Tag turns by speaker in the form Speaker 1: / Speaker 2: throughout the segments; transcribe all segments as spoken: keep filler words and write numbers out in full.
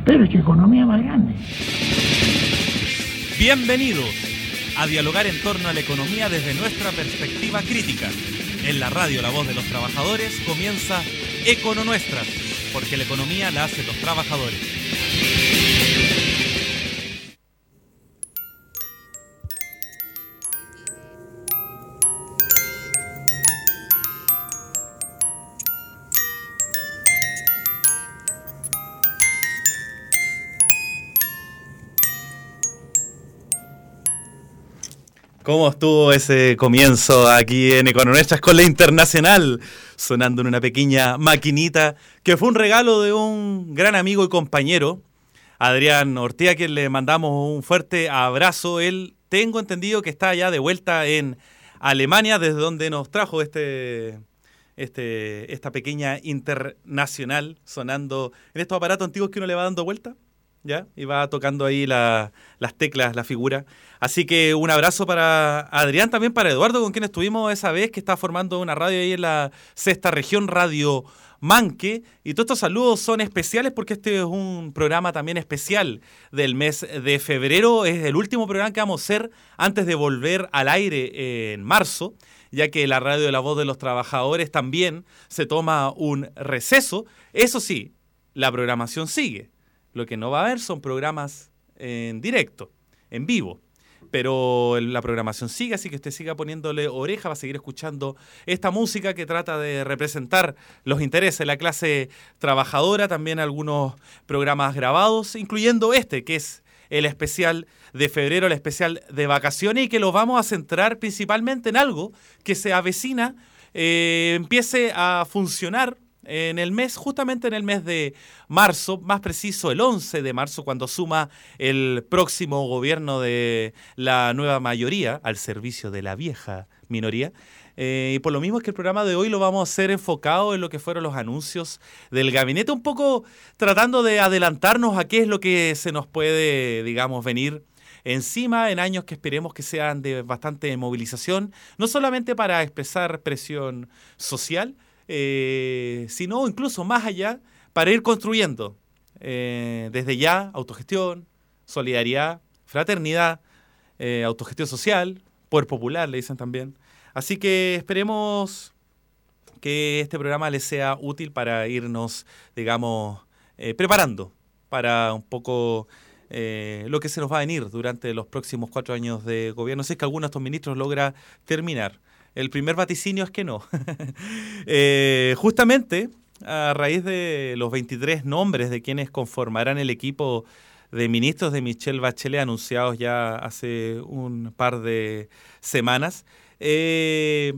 Speaker 1: Pero es que economía más grande.
Speaker 2: Bienvenidos a dialogar en torno a la economía desde nuestra perspectiva crítica. En la radio La Voz de los Trabajadores comienza Econo Nuestras, porque la economía la hacen los trabajadores. ¿Cómo estuvo ese comienzo aquí en Econo Nuestras con la Internacional? Sonando en una pequeña maquinita que fue un regalo de un gran amigo y compañero, Adrián Ortega, a quien le mandamos un fuerte abrazo. Él, tengo entendido que está ya de vuelta en Alemania, desde donde nos trajo este, este, esta pequeña Internacional sonando en estos aparatos antiguos que uno le va dando vuelta, ¿ya? Y va tocando ahí la, las teclas, la figura. Así que un abrazo para Adrián, también para Eduardo, con quien estuvimos esa vez, que está formando una radio ahí en la sexta región, Radio Manque. Y todos estos saludos son especiales porque este es un programa también especial del mes de febrero. Es el último programa que vamos a hacer antes de volver al aire en marzo, ya que la radio de La Voz de los Trabajadores también se toma un receso. Eso sí, la programación sigue. Lo que no va a haber son programas en directo, en vivo. Pero la programación sigue, así que usted siga poniéndole oreja, va a seguir escuchando esta música que trata de representar los intereses de la clase trabajadora, también algunos programas grabados, incluyendo este, que es el especial de febrero, el especial de vacaciones, y que lo vamos a centrar principalmente en algo que se avecina, eh, empiece a funcionar en el mes, justamente en el mes de marzo, más preciso el once de marzo, cuando suma el próximo gobierno de la nueva mayoría al servicio de la vieja minoría. Eh, y por lo mismo es que el programa de hoy lo vamos a hacer enfocado en lo que fueron los anuncios del gabinete, un poco tratando de adelantarnos a qué es lo que se nos puede, digamos, venir encima en años que esperemos que sean de bastante movilización, no solamente para expresar presión social, Eh, sino incluso más allá, para ir construyendo eh, desde ya autogestión, solidaridad, fraternidad, eh, autogestión social, poder popular, le dicen también. Así que esperemos que este programa les sea útil para irnos, digamos, eh, preparando para un poco eh, lo que se nos va a venir durante los próximos cuatro años de gobierno, si es que alguno de estos ministros logra terminar. El primer vaticinio es que no. eh, justamente, a raíz de los veintitrés nombres de quienes conformarán el equipo de ministros de Michelle Bachelet, anunciados ya hace un par de semanas, eh,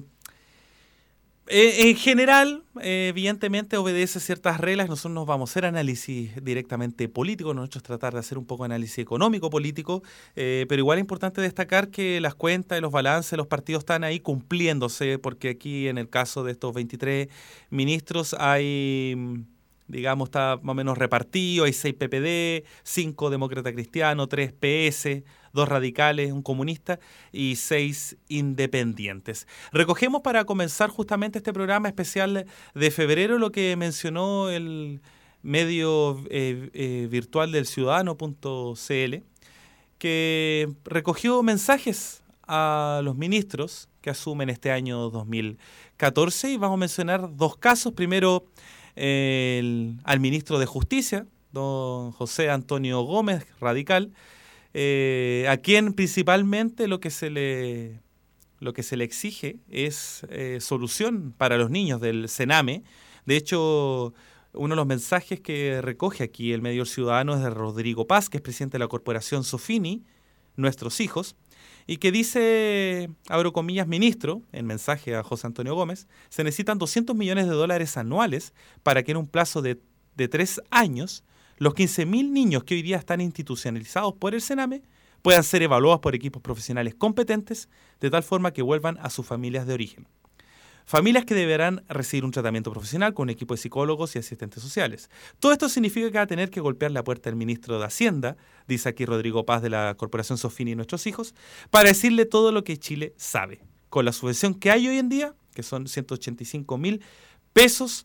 Speaker 2: eh, en general, eh, evidentemente obedece ciertas reglas. Nosotros nos vamos a hacer análisis directamente político, nosotros tratar de hacer un poco de análisis económico-político, eh, pero igual es importante destacar que las cuentas y los balances de los partidos están ahí cumpliéndose, porque aquí en el caso de estos veintitrés ministros hay, digamos, está más o menos repartido, hay seis P P D, cinco demócratas cristianos, tres P S, dos radicales, un comunista y seis independientes. Recogemos para comenzar justamente este programa especial de febrero lo que mencionó el medio eh, eh, virtual del ciudadano punto c l, que recogió mensajes a los ministros que asumen este año dos mil catorce, y vamos a mencionar dos casos. Primero, el, al ministro de Justicia, don José Antonio Gómez, radical, eh, a quien principalmente lo que se le, lo que se le exige es eh, solución para los niños del Sename. De hecho, uno de los mensajes que recoge aquí el medio Ciudadano es de Rodrigo Paz, que es presidente de la corporación Sofini, Nuestros Hijos, y que dice, abro comillas, ministro, en mensaje a José Antonio Gómez, se necesitan doscientos millones de dólares anuales para que en un plazo de, de tres años los quince mil niños que hoy día están institucionalizados por el Sename puedan ser evaluados por equipos profesionales competentes de tal forma que vuelvan a sus familias de origen. Familias que deberán recibir un tratamiento profesional con un equipo de psicólogos y asistentes sociales. Todo esto significa que va a tener que golpear la puerta del ministro de Hacienda, dice aquí Rodrigo Paz de la Corporación Sofini y Nuestros Hijos, para decirle todo lo que Chile sabe. Con la subvención que hay hoy en día, que son ciento ochenta y cinco mil pesos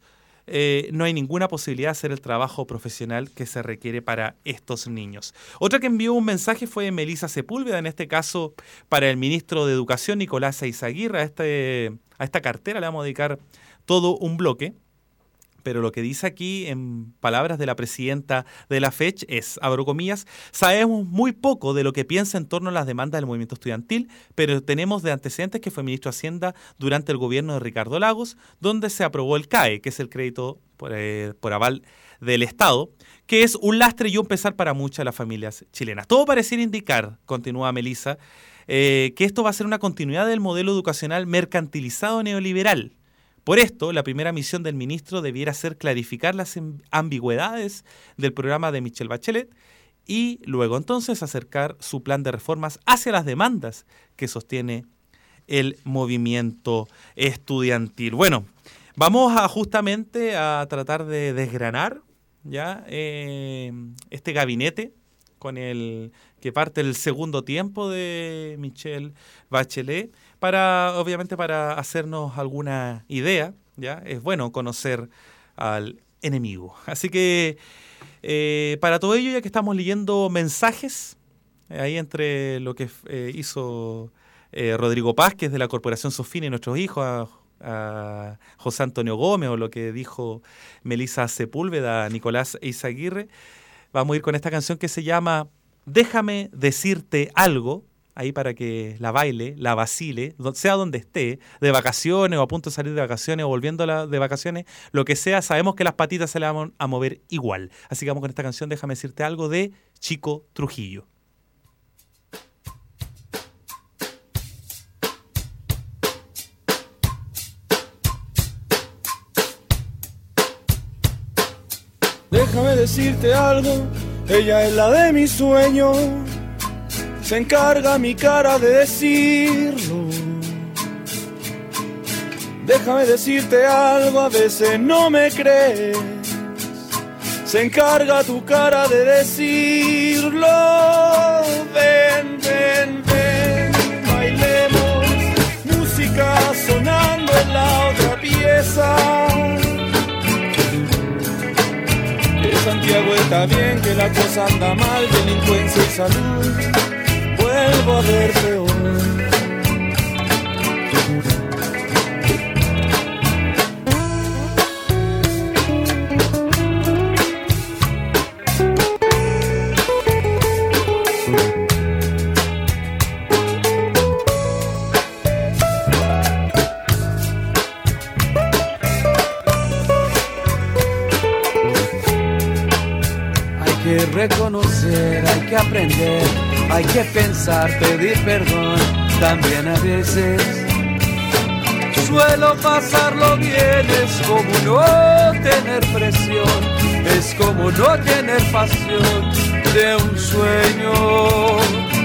Speaker 2: eh, no hay ninguna posibilidad de hacer el trabajo profesional que se requiere para estos niños. Otra que envió un mensaje fue Melissa Sepúlveda, en este caso para el ministro de Educación, Nicolás Eizaguirre. A, este, a esta cartera le vamos a dedicar todo un bloque. Pero lo que dice aquí, en palabras de la presidenta de la FECH, es, abro comillas, sabemos muy poco de lo que piensa en torno a las demandas del movimiento estudiantil, pero tenemos de antecedentes que fue ministro de Hacienda durante el gobierno de Ricardo Lagos, donde se aprobó el C A E, que es el crédito por, eh, por aval del Estado, que es un lastre y un pesar para muchas de las familias chilenas. Todo pareciera indicar, continúa Melissa, eh, que esto va a ser una continuidad del modelo educacional mercantilizado neoliberal. Por esto, la primera misión del ministro debiera ser clarificar las ambigüedades del programa de Michelle Bachelet y luego entonces acercar su plan de reformas hacia las demandas que sostiene el movimiento estudiantil. Bueno, vamos a justamente a tratar de desgranar ya eh, este gabinete con el que parte el segundo tiempo de Michelle Bachelet, para obviamente para hacernos alguna idea, ya es bueno conocer al enemigo. Así que eh, para todo ello, ya que estamos leyendo mensajes, eh, ahí entre lo que eh, hizo eh, Rodrigo Paz, que es de la Corporación Sofina, y nuestros hijos, a, a José Antonio Gómez, o lo que dijo Melissa Sepúlveda, Nicolás Eizaguirre, vamos a ir con esta canción que se llama Déjame decirte algo, ahí para que la baile, la vacile, sea donde esté, de vacaciones o a punto de salir de vacaciones o volviendo de vacaciones, lo que sea, sabemos que las patitas se le van a mover igual. Así que vamos con esta canción, Déjame decirte algo, de Chico Trujillo.
Speaker 1: Déjame decirte algo, ella es la de mis sueños, se encarga mi cara de decirlo. Déjame decirte algo, a veces no me crees, se encarga tu cara de decirlo. Ven, ven, ven, bailemos, música sonando en la otra pieza. Santiago está bien, que la cosa anda mal, delincuencia y salud, vuelvo a ver peor.
Speaker 3: Hay que reconocer, hay que aprender, hay que pensar, pedir perdón, también a veces suelo pasarlo bien, es como no tener presión, es como no tener pasión de un sueño.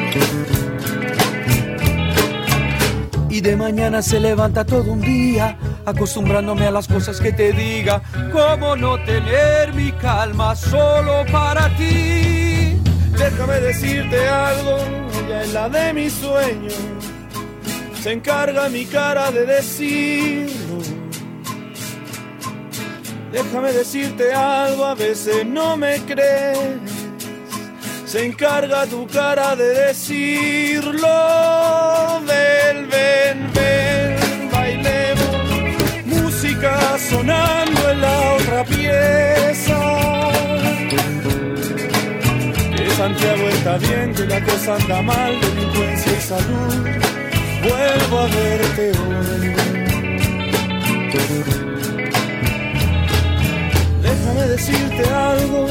Speaker 3: Y de mañana se levanta todo un día, acostumbrándome a las cosas que te diga. ¿Cómo no tener mi calma solo para ti?
Speaker 1: Déjame decirte algo, ella es la de mis sueños, se encarga mi cara de decirlo. Déjame decirte algo, a veces no me crees, se encarga tu cara de decirlo. Ven, ven, ven, bailemos, música sonando en la otra pieza. Que Santiago está bien, que la cosa anda mal, delincuencia y salud, vuelvo a verte hoy. Déjame decirte algo.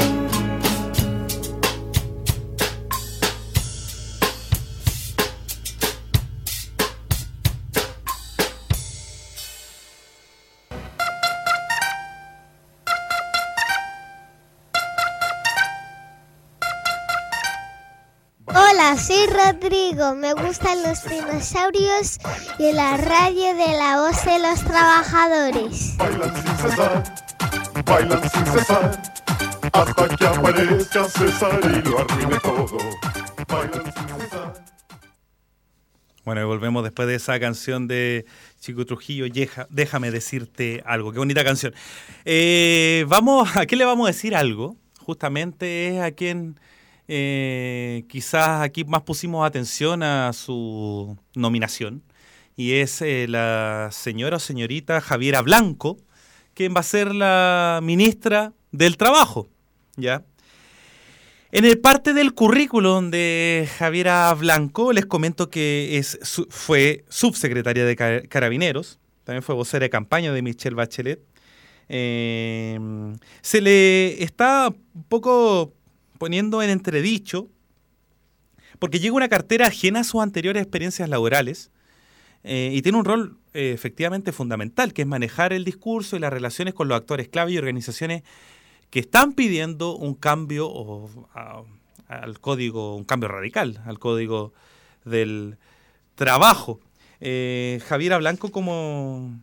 Speaker 4: Hola, soy Rodrigo, me gustan los dinosaurios y la radio de la voz de los trabajadores.
Speaker 5: Bailan sin cesar, bailan sin cesar, hasta que aparezca César y lo arruine todo. Bailan sin cesar.
Speaker 2: Bueno, y volvemos después de esa canción de Chico Trujillo, yeja, déjame decirte algo. Qué bonita canción. Eh, vamos, ¿a qué le vamos a decir algo? Justamente es a quien eh, quizás aquí más pusimos atención a su nominación. Y es eh, la señora o señorita Javiera Blanco, quien va a ser la ministra del Trabajo, ¿ya? En el parte del currículum de Javiera Blanco, les comento que es, su, fue subsecretaria de Car- Carabineros, también fue vocera de campaña de Michelle Bachelet. Eh, se le está un poco poniendo en entredicho, porque llega una cartera ajena a sus anteriores experiencias laborales, eh, y tiene un rol eh, efectivamente fundamental, que es manejar el discurso y las relaciones con los actores clave y organizaciones que están pidiendo un cambio o, a, al código, un cambio radical al código del trabajo. Eh, Javiera Blanco, como,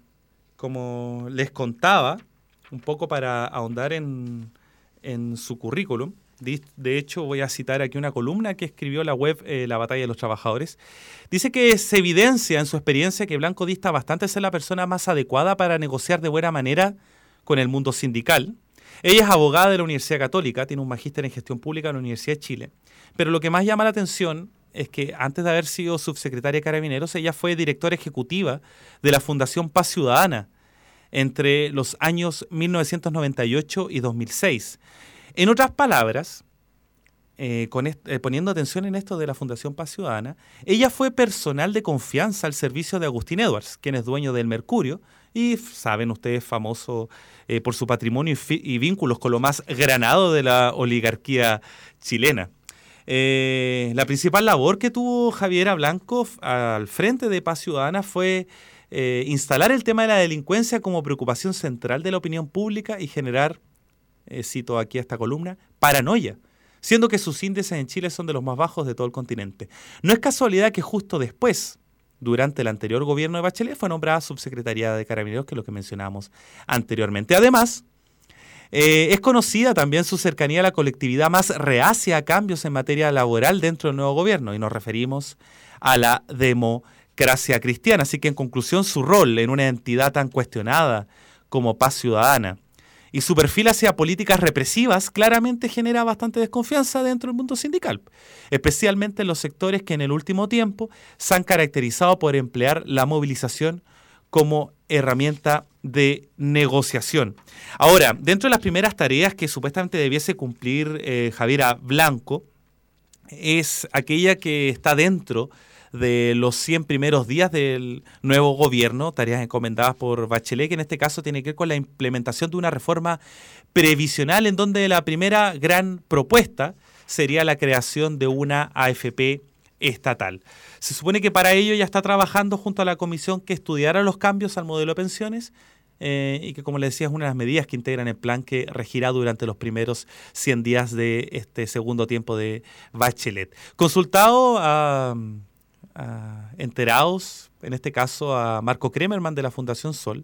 Speaker 2: como les contaba, un poco para ahondar en, en su currículum, de, de hecho voy a citar aquí una columna que escribió la web eh, La Batalla de los Trabajadores. Dice que se evidencia en su experiencia que Blanco dista bastante ser la persona más adecuada para negociar de buena manera con el mundo sindical. Ella es abogada de la Universidad Católica, tiene un magíster en gestión pública en la Universidad de Chile. Pero lo que más llama la atención es que antes de haber sido subsecretaria de Carabineros, ella fue directora ejecutiva de la Fundación Paz Ciudadana entre los años mil novecientos noventa y ocho y dos mil seis. En otras palabras, eh, con est- eh, poniendo atención en esto de la Fundación Paz Ciudadana, ella fue personal de confianza al servicio de Agustín Edwards, quien es dueño del Mercurio, y saben ustedes, famoso eh, por su patrimonio y, fi- y vínculos con lo más granado de la oligarquía chilena. Eh, la principal labor que tuvo Javiera Blanco f- al frente de Paz Ciudadana fue eh, instalar el tema de la delincuencia como preocupación central de la opinión pública y generar, eh, cito aquí esta columna, paranoia, siendo que sus índices en Chile son de los más bajos de todo el continente. No es casualidad que justo después, durante el anterior gobierno de Bachelet, fue nombrada subsecretaria de Carabineros, que es lo que mencionábamos anteriormente. Además, eh, es conocida también su cercanía a la colectividad más reacia a cambios en materia laboral dentro del nuevo gobierno, y nos referimos a la democracia cristiana. Así que, en conclusión, su rol en una entidad tan cuestionada como Paz Ciudadana y su perfil hacia políticas represivas claramente genera bastante desconfianza dentro del mundo sindical, especialmente en los sectores que en el último tiempo se han caracterizado por emplear la movilización como herramienta de negociación. Ahora, dentro de las primeras tareas que supuestamente debiese cumplir eh, Javiera Blanco, es aquella que está dentro de los cien primeros días del nuevo gobierno, tareas encomendadas por Bachelet, que en este caso tiene que ver con la implementación de una reforma previsional, en donde la primera gran propuesta sería la creación de una A F P estatal. Se supone que para ello ya está trabajando junto a la comisión que estudiará los cambios al modelo de pensiones eh, y que, como le decía, es una de las medidas que integran el plan que regirá durante los primeros cien días de este segundo tiempo de Bachelet. Consultado a... Uh, enterados, en este caso a Marco Kremerman de la Fundación Sol,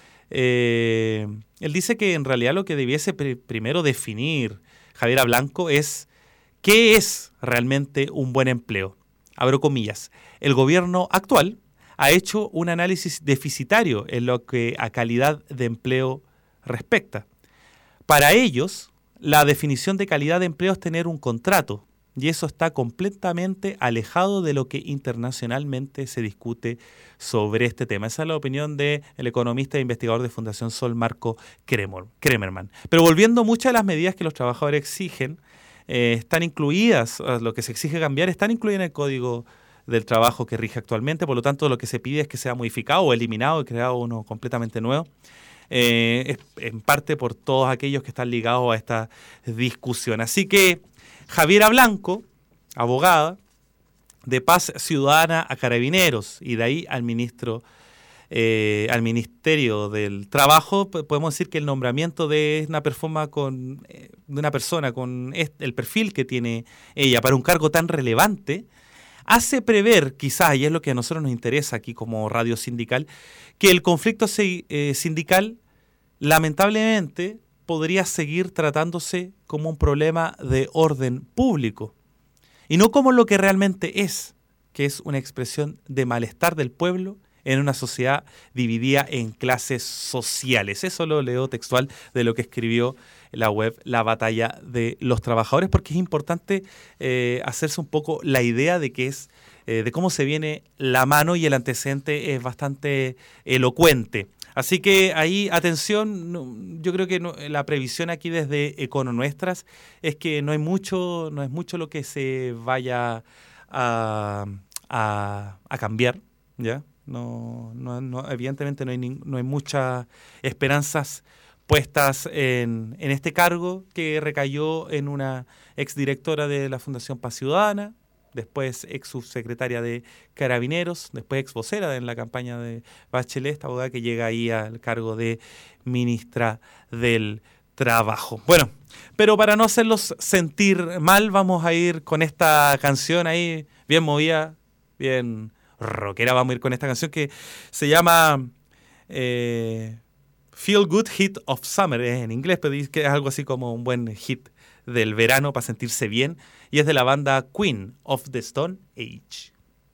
Speaker 2: eh, él dice que en realidad lo que debiese pr- primero definir Javiera Blanco es qué es realmente un buen empleo. Abro comillas. El gobierno actual ha hecho un análisis deficitario en lo que a calidad de empleo respecta. Para ellos, la definición de calidad de empleo es tener un contrato, y eso está completamente alejado de lo que internacionalmente se discute sobre este tema. Esa es la opinión del economista e investigador de Fundación Sol, Marco Kremerman. Pero volviendo, muchas de las medidas que los trabajadores exigen eh, están incluidas, lo que se exige cambiar, están incluidas en el Código del Trabajo que rige actualmente. Por lo tanto, lo que se pide es que sea modificado o eliminado y creado uno completamente nuevo. Eh, es, en parte por todos aquellos que están ligados a esta discusión. Así que Javiera Blanco, abogada, de Paz Ciudadana a Carabineros y de ahí al ministro, eh, al Ministerio del Trabajo, podemos decir que el nombramiento de una persona con, eh, de una persona con este, el perfil que tiene ella para un cargo tan relevante, hace prever, quizás, y es lo que a nosotros nos interesa aquí como radio sindical, que el conflicto eh, sindical, lamentablemente, podría seguir tratándose como un problema de orden público y no como lo que realmente es, que es una expresión de malestar del pueblo en una sociedad dividida en clases sociales. Eso lo leo textual de lo que escribió la web La Batalla de los Trabajadores, porque es importante eh, hacerse un poco la idea de qué es, eh, de cómo se viene la mano, y el antecedente es bastante elocuente. Así que ahí, atención, yo creo que no, la previsión aquí desde Econonuestras es que no hay mucho, no es mucho lo que se vaya a, a, a cambiar, ¿ya? No, no, no, evidentemente no hay, ni, no hay muchas esperanzas puestas en, en este cargo que recayó en una exdirectora de la Fundación Paz Ciudadana, después ex subsecretaria de Carabineros, después ex vocera en la campaña de Bachelet, esta abogada que llega ahí al cargo de ministra del Trabajo. Bueno, pero para no hacerlos sentir mal, vamos a ir con esta canción ahí, bien movida, bien rockera. Vamos a ir con esta canción que se llama eh, Feel Good Hit of Summer, es en inglés, pero dice que es algo así como un buen hit del verano para sentirse bien, y es de la banda Queen of the Stone Age.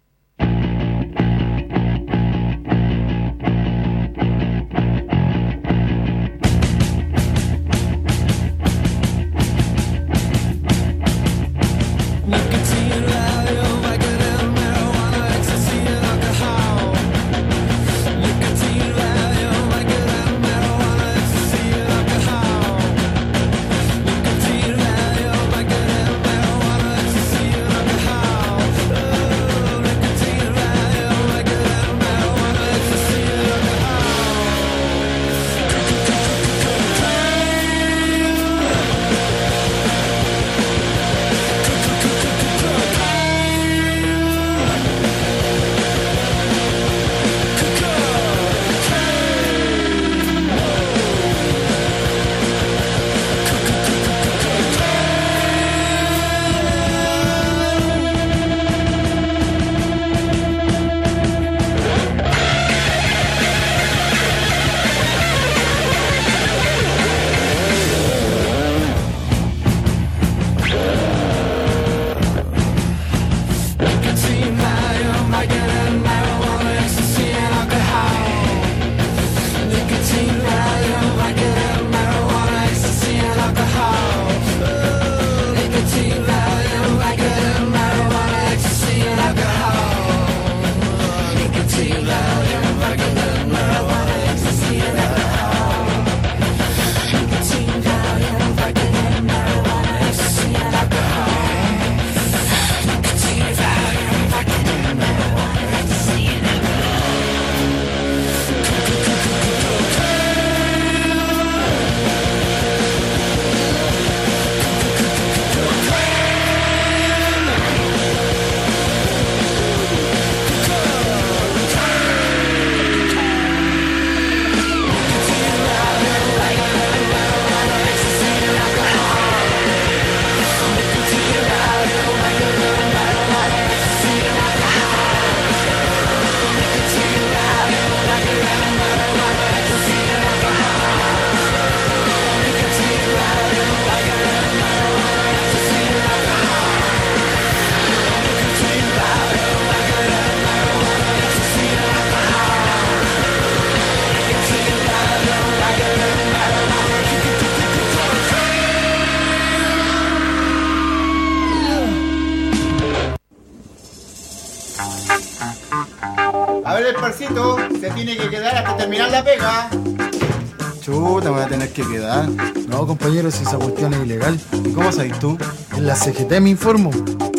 Speaker 6: Se tiene que quedar hasta terminar la pega.
Speaker 7: Chuta, me voy a tener que quedar. No, compañero, si esa cuestión es ilegal. ¿Y cómo sabes tú? En la C G T me informo.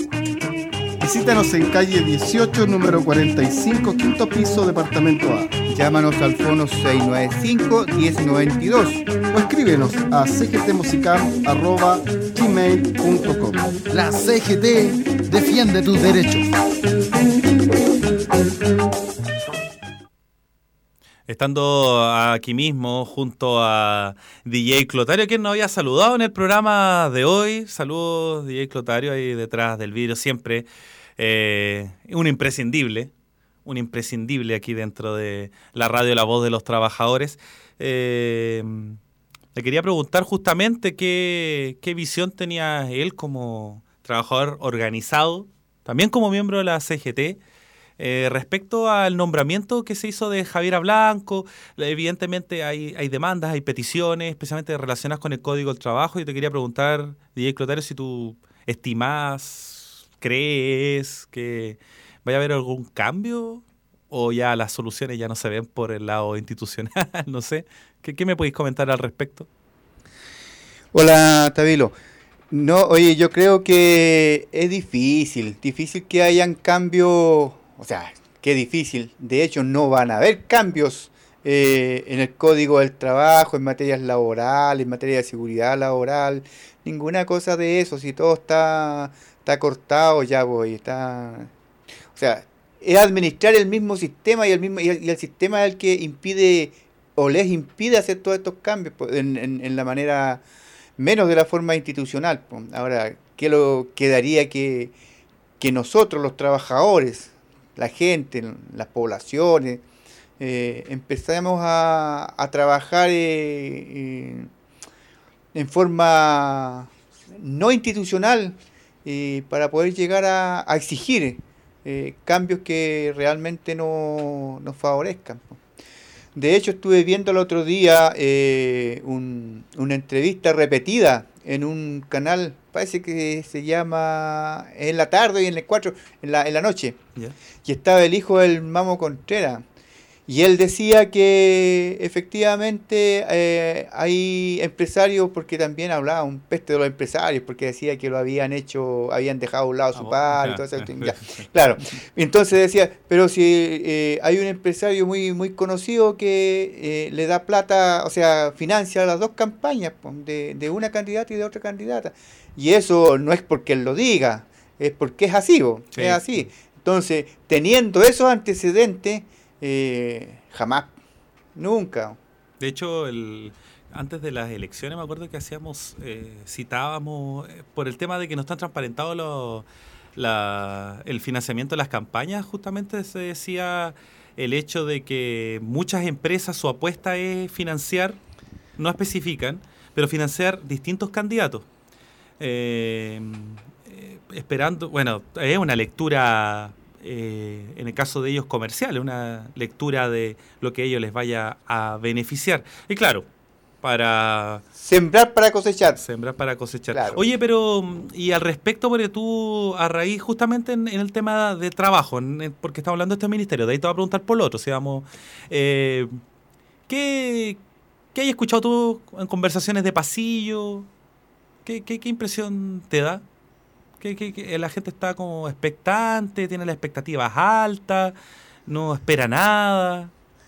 Speaker 6: Visítanos en calle dieciocho, número cuarenta y cinco, quinto piso, departamento A. Llámanos al fono seis nueve cinco, uno cero nueve dos o escríbenos a c g t musicam arroba gmail punto com.
Speaker 7: La C G T defiende tus derechos.
Speaker 2: Estando aquí mismo junto a D J Clotario, quien nos había saludado en el programa de hoy. Saludos, D J Clotario, ahí detrás del vidrio siempre. Eh, un imprescindible, un imprescindible aquí dentro de la radio La Voz de los Trabajadores. Eh, le quería preguntar justamente qué, qué visión tenía él como trabajador organizado, también como miembro de la C G T, Eh, respecto al nombramiento que se hizo de Javiera Blanco, evidentemente hay, hay demandas, hay peticiones, especialmente relacionadas con el Código del Trabajo. Y te quería preguntar, D J Clotario, si tú estimás, crees que vaya a haber algún cambio o ya las soluciones ya no se ven por el lado institucional, no sé. ¿Qué, qué me podéis comentar al respecto?
Speaker 6: Hola, Tabilo. No, oye, yo creo que es difícil, difícil que hayan cambios, o sea, qué difícil. De hecho, no van a haber cambios eh, en el Código del Trabajo, en materias laborales, en materia de seguridad laboral, ninguna cosa de eso. Si todo está, está cortado, ya voy, está, o sea, es administrar el mismo sistema y el mismo y el, y el sistema es el que impide o les impide hacer todos estos cambios pues, en, en, en la manera menos de la forma institucional. Pues. Ahora, ¿qué lo quedaría que, que nosotros, los trabajadores, la gente, las poblaciones, eh, empezamos a, a trabajar eh, eh, en forma no institucional eh, para poder llegar a, a exigir eh, cambios que realmente no, nos favorezcan? De hecho, estuve viendo el otro día eh, un, una entrevista repetida en un canal, parece que se llama En la tarde y en el cuatro, en la, en la noche. Yeah. Y estaba el hijo del Mamo Contreras. Y él decía que efectivamente eh, hay empresarios, porque también hablaba un peste de los empresarios, porque decía que lo habían hecho, habían dejado a un lado su padre y todo eso. Ya, claro. Entonces decía, pero si eh, hay un empresario muy muy conocido que eh, le da plata, o sea, financia las dos campañas de, de una candidata y de otra candidata. Y eso no es porque él lo diga, es porque es así, sí. es así. Entonces, teniendo esos antecedentes, Eh, jamás, nunca.
Speaker 2: De hecho, el, antes de las elecciones me acuerdo que hacíamos, eh, citábamos, eh, por el tema de que no están transparentados los, la, el financiamiento de las campañas, justamente se decía el hecho de que muchas empresas su apuesta es financiar, no especifican, pero financiar distintos candidatos. Eh, eh, esperando, bueno, es una lectura... Eh, en el caso de ellos comerciales, una lectura de lo que a ellos les vaya a beneficiar. Y claro, para...
Speaker 6: Sembrar para cosechar.
Speaker 2: Sembrar para cosechar.
Speaker 6: Claro.
Speaker 2: Oye, pero, y al respecto, porque tú, a raíz justamente en, en el tema de trabajo, en, porque estamos hablando de este ministerio, de ahí te voy a preguntar por lo otro, si vamos... Eh, ¿qué, ¿Qué hay escuchado tú en conversaciones de pasillo? ¿Qué, qué, qué impresión te da? Que, que, que la gente está como expectante, tiene las expectativas altas, no espera nada.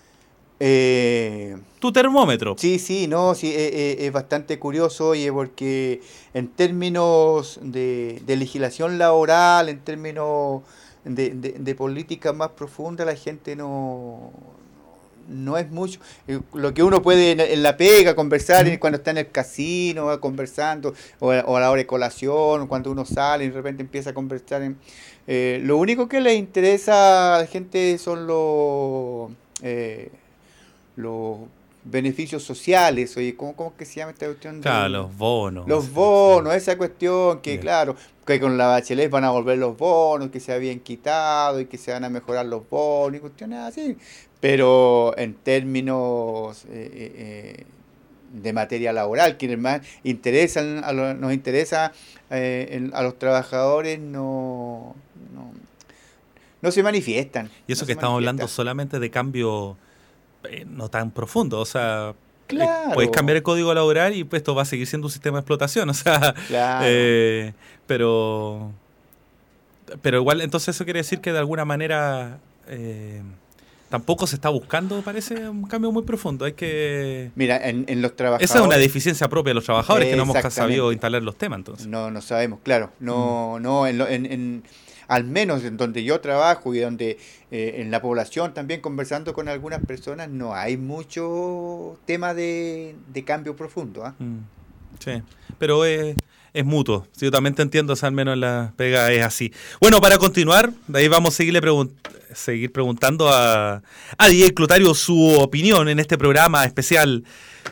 Speaker 6: Eh,
Speaker 2: ¿Tu termómetro?
Speaker 6: Sí, sí, no, sí, eh, eh, es bastante curioso, oye, porque en términos de, de legislación laboral, en términos de, de, de política más profunda, la gente no... no es mucho. Lo que uno puede en, en la pega conversar mm. cuando está en el casino, va conversando, o a, o a la hora de colación, cuando uno sale y de repente empieza a conversar. En, eh, lo único que le interesa a la gente son los eh, los beneficios sociales. Oye, ¿cómo, cómo que se llama esta cuestión?
Speaker 2: Claro, de, los bonos.
Speaker 6: Los bonos, esa cuestión que, yeah. claro, que con la Bachelet van a volver los bonos, que se habían quitado y que se van a mejorar los bonos y cuestiones así. Pero en términos eh, eh, de materia laboral, quienes más interesan a lo, nos interesa eh, en, a los trabajadores no, no, no se manifiestan.
Speaker 2: Y eso
Speaker 6: no
Speaker 2: que estamos hablando solamente de cambio eh, no tan profundo, o sea,
Speaker 6: claro.
Speaker 2: eh, puedes cambiar el código laboral y pues esto va a seguir siendo un sistema de explotación, o sea,
Speaker 6: claro.
Speaker 2: eh, pero, pero igual entonces eso quiere decir que de alguna manera... Eh, tampoco se está buscando, parece, un cambio muy profundo. Hay que...
Speaker 6: Mira, en, en los trabajadores...
Speaker 2: Esa es una deficiencia propia de los trabajadores, que no hemos sabido instalar los temas, entonces.
Speaker 6: No, no sabemos, claro. No, mm. no en, en, en, al menos en donde yo trabajo y donde eh, en la población también conversando con algunas personas, no hay mucho tema de, de cambio profundo. ¿eh?
Speaker 2: Mm. Sí, pero es... Es mutuo. Yo también te entiendo, o sea, al menos en la pega es así. Bueno, para continuar, de ahí vamos a seguirle pregun- seguir preguntando a, a D J Clotario su opinión en este programa especial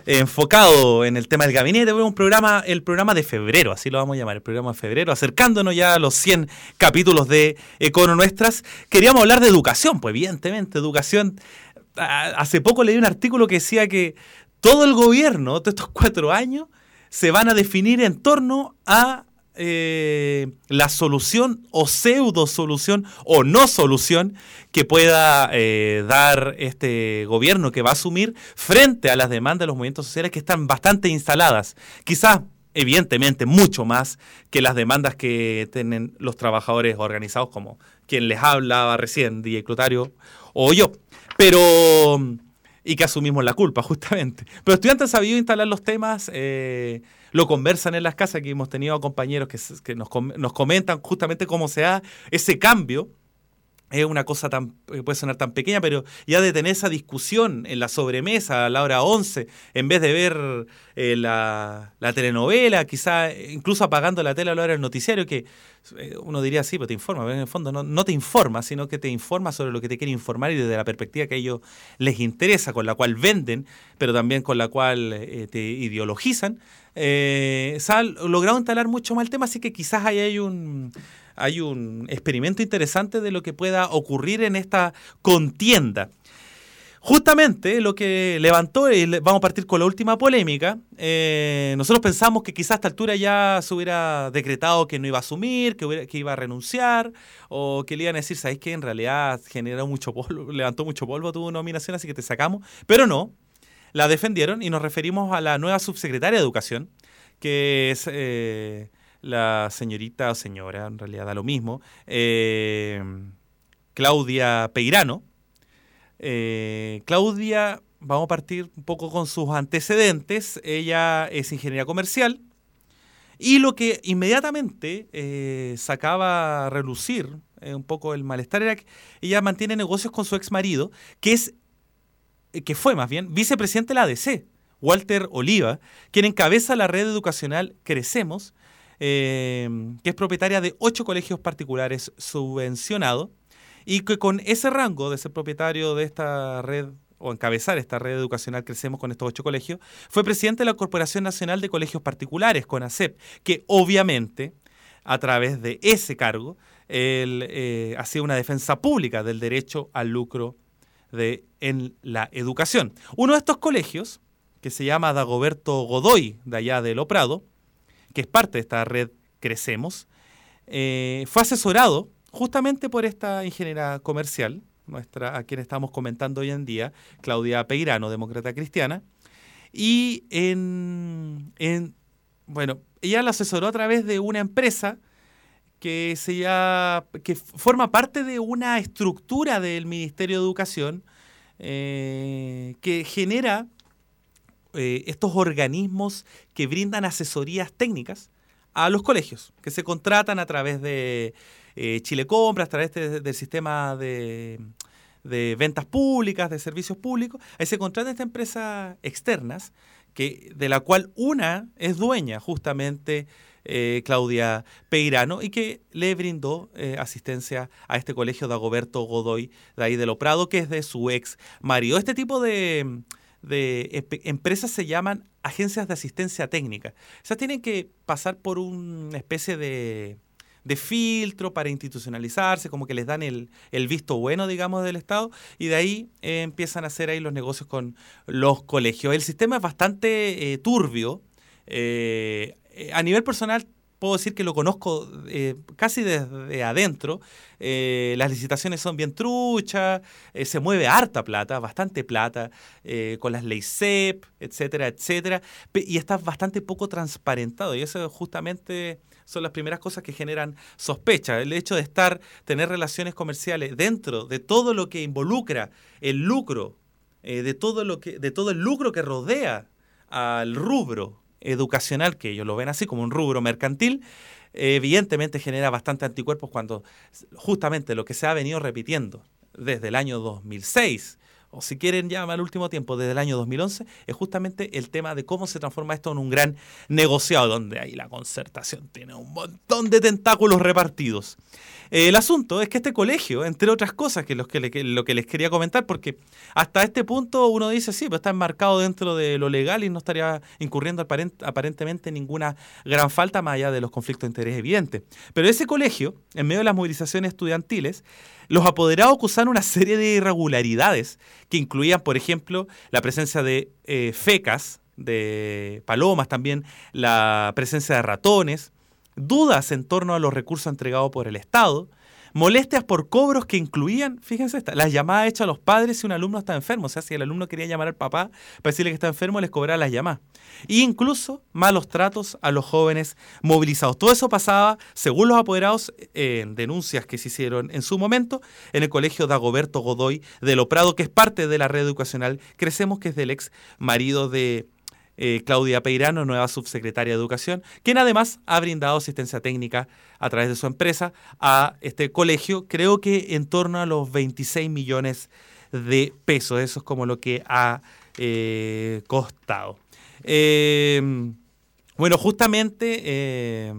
Speaker 2: enfocado en el tema del gabinete, un programa, el programa de febrero, así lo vamos a llamar, el programa de febrero, acercándonos ya a los cien capítulos de Econo Nuestras. Queríamos hablar de educación, pues evidentemente, educación. Hace poco leí un artículo que decía que todo el gobierno, todos estos cuatro años, se van a definir en torno a eh, la solución o pseudo solución o no solución que pueda eh, dar este gobierno que va a asumir frente a las demandas de los movimientos sociales que están bastante instaladas. Quizás, evidentemente, mucho más que las demandas que tienen los trabajadores organizados, como quien les hablaba recién, D J Clotario o yo. Pero, y que asumimos la culpa, justamente. Pero estudiantes han sabido instalar los temas, eh, lo conversan en las casas, que hemos tenido compañeros que, que nos, nos comentan justamente cómo se da ese cambio. Es una cosa tan, puede sonar tan pequeña, pero ya de tener esa discusión en la sobremesa a la hora once, en vez de ver eh, la, la telenovela, quizá incluso apagando la tele a la hora del noticiario, que eh, uno diría, sí, pero te informa, pero en el fondo no, no te informa, sino que te informa sobre lo que te quiere informar y desde la perspectiva que a ellos les interesa, con la cual venden, pero también con la cual eh, te ideologizan. Eh, se ha logrado instalar mucho más el tema, así que quizás ahí hay un... hay un experimento interesante de lo que pueda ocurrir en esta contienda. Justamente lo que levantó, y vamos a partir con la última polémica, eh, nosotros pensamos que quizás a esta altura ya se hubiera decretado que no iba a asumir, que, hubiera, que iba a renunciar, o que le iban a decir, ¿sabes qué? En realidad generó mucho polvo, levantó mucho polvo tu nominación, así que te sacamos. Pero no, la defendieron y nos referimos a la nueva subsecretaria de Educación, que es... Eh, la señorita o señora, en realidad da lo mismo, eh, Claudia Peirano. Eh, Claudia, vamos a partir un poco con sus antecedentes. Ella es ingeniera comercial y lo que inmediatamente eh, sacaba a relucir eh, un poco el malestar era que ella mantiene negocios con su ex marido, que es, que fue más bien vicepresidente de la A D C, Walter Oliva, quien encabeza la red educacional Crecemos, Eh, que es propietaria de ocho colegios particulares subvencionados y que con ese rango de ser propietario de esta red o encabezar esta red educacional Crecemos con estos ocho colegios, fue presidente de la Corporación Nacional de Colegios Particulares, CONACEP, que obviamente a través de ese cargo él eh, hacía una defensa pública del derecho al lucro de, en la educación. Uno de estos colegios, que se llama Dagoberto Godoy, de allá de Lo Prado, que es parte de esta red Crecemos, eh, fue asesorado justamente por esta ingeniera comercial, nuestra, a quien estamos comentando hoy en día, Claudia Peirano, demócrata cristiana, y en, en bueno, ella la asesoró a través de una empresa que, se llama, que forma parte de una estructura del Ministerio de Educación eh, que genera Eh, estos organismos que brindan asesorías técnicas a los colegios, que se contratan a través de eh, Chile Compras, a través de, del sistema de, de ventas públicas, de servicios públicos. Ahí se contratan estas empresas externas, que, de la cual una es dueña justamente eh, Claudia Peirano, y que le brindó eh, asistencia a este colegio de Dagoberto Godoy, de ahí de Lo Prado, que es de su ex marido. Este tipo de... de empresas se llaman agencias de asistencia técnica. O sea, tienen que pasar por una especie de, de filtro para institucionalizarse, como que les dan el, el visto bueno, digamos, del Estado, y de ahí eh, empiezan a hacer ahí los negocios con los colegios. El sistema es bastante eh, turbio. Eh, a nivel personal, puedo decir que lo conozco eh, casi desde adentro. Eh, las licitaciones son bien truchas, eh, se mueve harta plata, bastante plata, eh, con las leyes C E P, etcétera, etcétera, y está bastante poco transparentado, y eso justamente son las primeras cosas que generan sospecha. El hecho de estar, tener relaciones comerciales dentro de todo lo que involucra el lucro, eh, de todo lo que, de todo el lucro que rodea al rubro educacional, que ellos lo ven así como un rubro mercantil, eh, evidentemente genera bastante anticuerpos cuando justamente lo que se ha venido repitiendo desde el año dos mil seis, o si quieren llamar al último tiempo, desde el año dos mil once, es justamente el tema de cómo se transforma esto en un gran negociado, donde ahí la concertación tiene un montón de tentáculos repartidos. Eh, el asunto es que este colegio, entre otras cosas, que, los que, le, que lo que les quería comentar, porque hasta este punto uno dice, sí, pero está enmarcado dentro de lo legal y no estaría incurriendo aparent, aparentemente en ninguna gran falta, más allá de los conflictos de interés evidentes. Pero ese colegio, en medio de las movilizaciones estudiantiles, los apoderados acusaron una serie de irregularidades que incluían, por ejemplo, la presencia de eh, fecas, de palomas, también la presencia de ratones, dudas en torno a los recursos entregados por el Estado, molestias por cobros que incluían, fíjense esta, las llamadas hechas a los padres si un alumno está enfermo. O sea, si el alumno quería llamar al papá para decirle que está enfermo, les cobraba las llamadas. E incluso malos tratos a los jóvenes movilizados. Todo eso pasaba, según los apoderados, en eh, denuncias que se hicieron en su momento, en el colegio Dagoberto Godoy de Lo Prado, que es parte de la red educacional Crecemos, que es del ex marido de Eh, Claudia Peirano, nueva subsecretaria de Educación, quien además ha brindado asistencia técnica a través de su empresa a este colegio, creo que en torno a los veintiséis millones de pesos. Eso es como lo que ha eh, costado. Eh, bueno, justamente eh,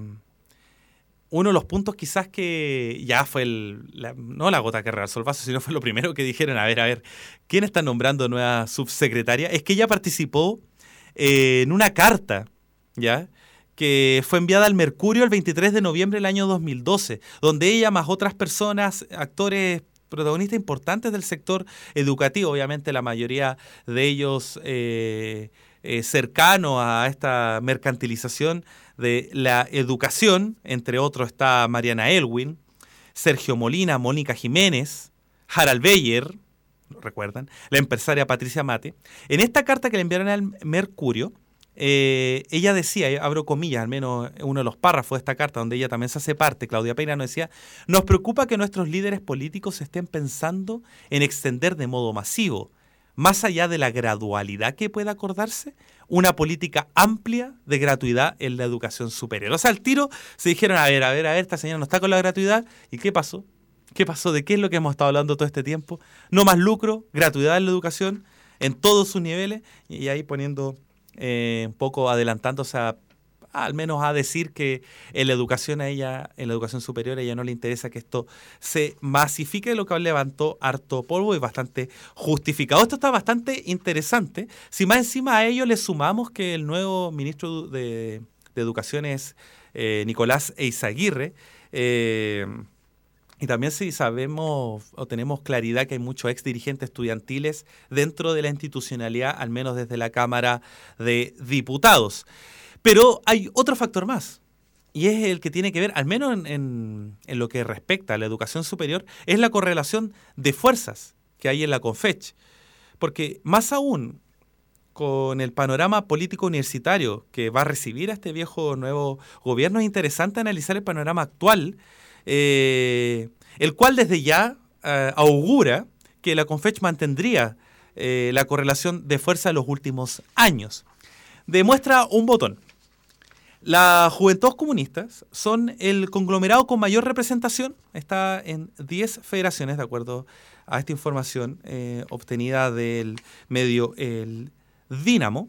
Speaker 2: uno de los puntos quizás que ya fue, el, la, no la gota que rebalsó el vaso, sino fue lo primero que dijeron, a ver, a ver, ¿quién está nombrando nueva subsecretaria? Es que ella participó Eh, en una carta, ¿ya?, que fue enviada al Mercurio el veintitrés de noviembre del año dos mil doce, donde ella más otras personas, actores, protagonistas importantes del sector educativo, obviamente la mayoría de ellos eh, eh, cercanos a esta mercantilización de la educación, entre otros está Mariana Elwin, Sergio Molina, Mónica Jiménez, Harald Beyer, recuerdan, la empresaria Patricia Mate. En esta carta que le enviaron al Mercurio, eh, ella decía, abro comillas, al menos uno de los párrafos de esta carta, donde ella también se hace parte, Claudia Peirano decía, nos preocupa que nuestros líderes políticos estén pensando en extender de modo masivo, más allá de la gradualidad que pueda acordarse, una política amplia de gratuidad en la educación superior. O sea, al tiro se dijeron, a ver, a ver, a ver, esta señora no está con la gratuidad, ¿y qué pasó? ¿Qué pasó? ¿De qué es lo que hemos estado hablando todo este tiempo? No más lucro, gratuidad en la educación, en todos sus niveles, y ahí poniendo eh, un poco adelantándose a, al menos a decir que en la educación a ella, en la educación superior, a ella no le interesa que esto se masifique, lo que levantó harto polvo y bastante justificado. Esto está bastante interesante. Si más encima a ello le sumamos que el nuevo ministro de, de Educación es eh, Nicolás Eizaguirre, eh, y también si sabemos o tenemos claridad que hay muchos ex dirigentes estudiantiles dentro de la institucionalidad, al menos desde la Cámara de Diputados. Pero hay otro factor más, y es el que tiene que ver, al menos en, en, en lo que respecta a la educación superior, es la correlación de fuerzas que hay en la CONFECH. Porque más aún, con el panorama político universitario que va a recibir a este viejo nuevo gobierno, es interesante analizar el panorama actual, Eh, el cual desde ya eh, augura que la CONFECH mantendría eh, la correlación de fuerza en los últimos años. Demuestra un botón. Las Juventudes Comunistas son el conglomerado con mayor representación, está en diez federaciones, de acuerdo a esta información eh, obtenida del medio El Dínamo,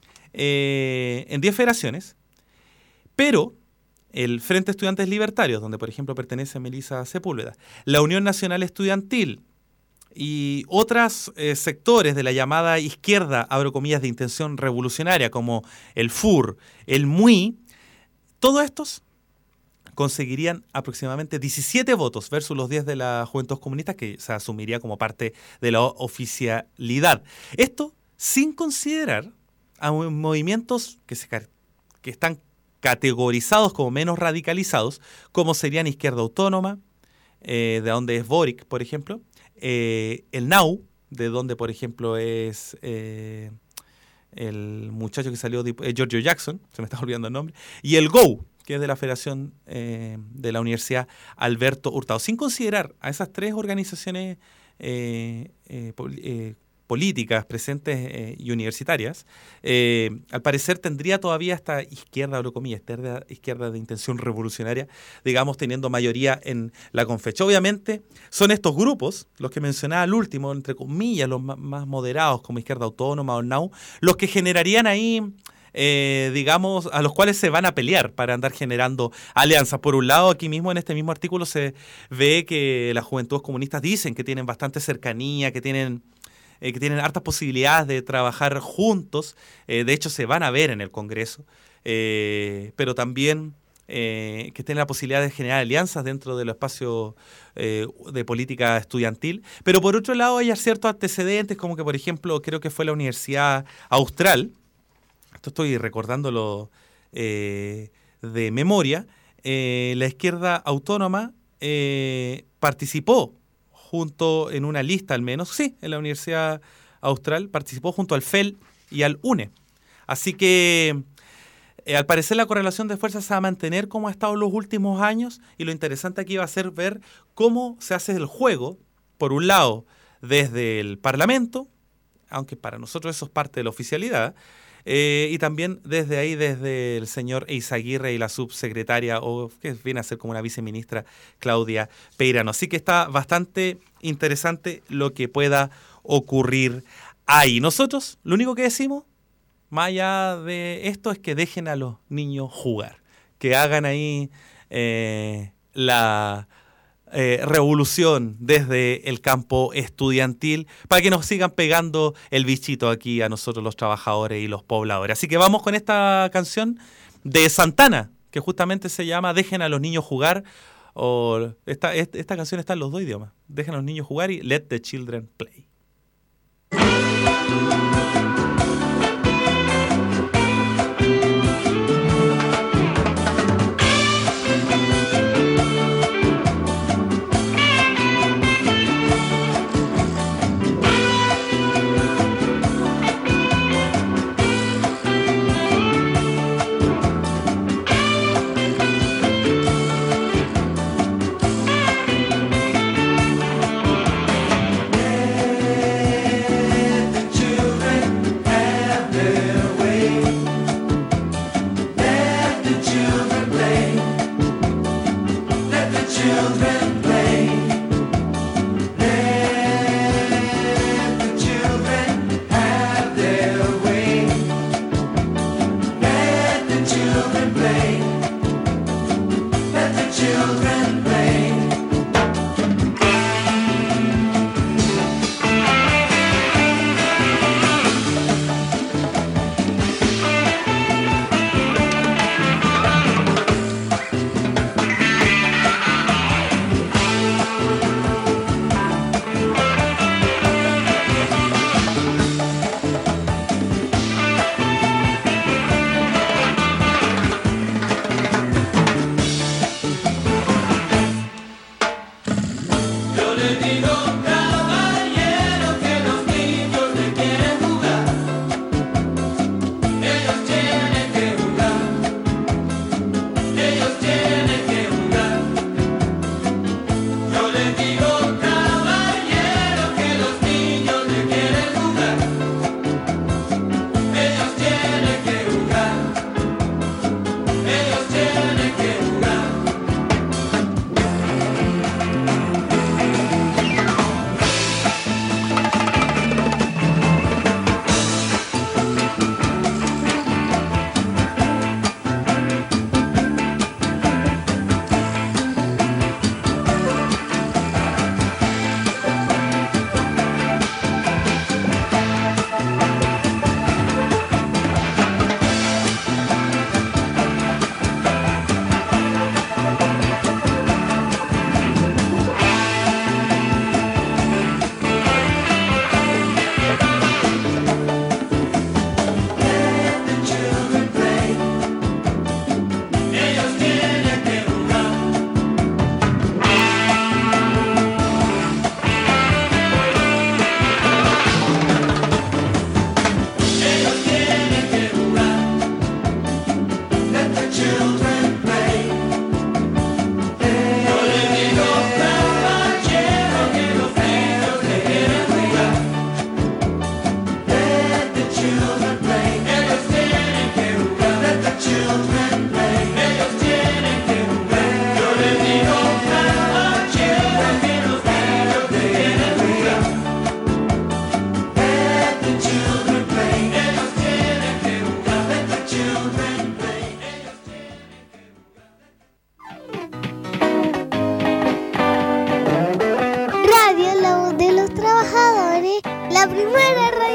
Speaker 2: eh, en diez federaciones, pero el Frente Estudiantes Libertarios, donde por ejemplo pertenece Melissa Sepúlveda, la Unión Nacional Estudiantil y otros eh, sectores de la llamada izquierda, abro comillas, de intención revolucionaria, como el F U R, el M U I, todos estos conseguirían aproximadamente diecisiete votos versus los diez de las Juventudes Comunistas, que se asumiría como parte de la oficialidad. Esto sin considerar a movimientos que, se, que están categorizados como menos radicalizados, como serían Izquierda Autónoma, eh, de donde es Boric, por ejemplo, eh, el N A U, de donde, por ejemplo, es eh, el muchacho que salió, eh, Giorgio Jackson, se me está olvidando el nombre, y el G O U, que es de la Federación eh, de la Universidad Alberto Hurtado. Sin considerar a esas tres organizaciones eh, eh, eh, políticas presentes eh, y universitarias, eh, al parecer tendría todavía esta izquierda, abro comillas, izquierda, izquierda de intención revolucionaria, digamos, teniendo mayoría en la Confecha. Obviamente son estos grupos, los que mencionaba al último, entre comillas, los más, más moderados, como Izquierda Autónoma o N A U, los que generarían ahí... Eh, digamos, a los cuales se van a pelear para andar generando alianzas. Por un lado, aquí mismo en este mismo artículo se ve que las juventudes comunistas dicen que tienen bastante cercanía, que tienen, eh, que tienen hartas posibilidades de trabajar juntos. Eh, de hecho, se van a ver en el Congreso, eh, pero también eh, que tienen la posibilidad de generar alianzas dentro del espacio eh, de política estudiantil. Pero por otro lado, hay ciertos antecedentes, como que, por ejemplo, creo que fue la Universidad Austral. Esto estoy recordándolo eh, de memoria. Eh, la Izquierda Autónoma eh, participó junto en una lista al menos, sí, en la Universidad Austral, participó junto al F E L y al U N E. Así que eh, al parecer la correlación de fuerzas se va a mantener como ha estado en los últimos años, y lo interesante aquí va a ser ver cómo se hace el juego, por un lado, desde el Parlamento, aunque para nosotros eso es parte de la oficialidad, Eh, y también desde ahí, desde el señor Eizaguirre y la subsecretaria, o que viene a ser como una viceministra, Claudia Peirano. Así que está bastante interesante lo que pueda ocurrir ahí. Nosotros, lo único que decimos, más allá de esto, es que dejen a los niños jugar, que hagan ahí eh, la... Eh, revolución desde el campo estudiantil, para que nos sigan pegando el bichito aquí a nosotros los trabajadores y los pobladores. Así que vamos con esta canción de Santana, que justamente se llama Dejen a los niños jugar, o esta, esta canción está en los dos idiomas, Dejen a los niños jugar y Let the Children Play.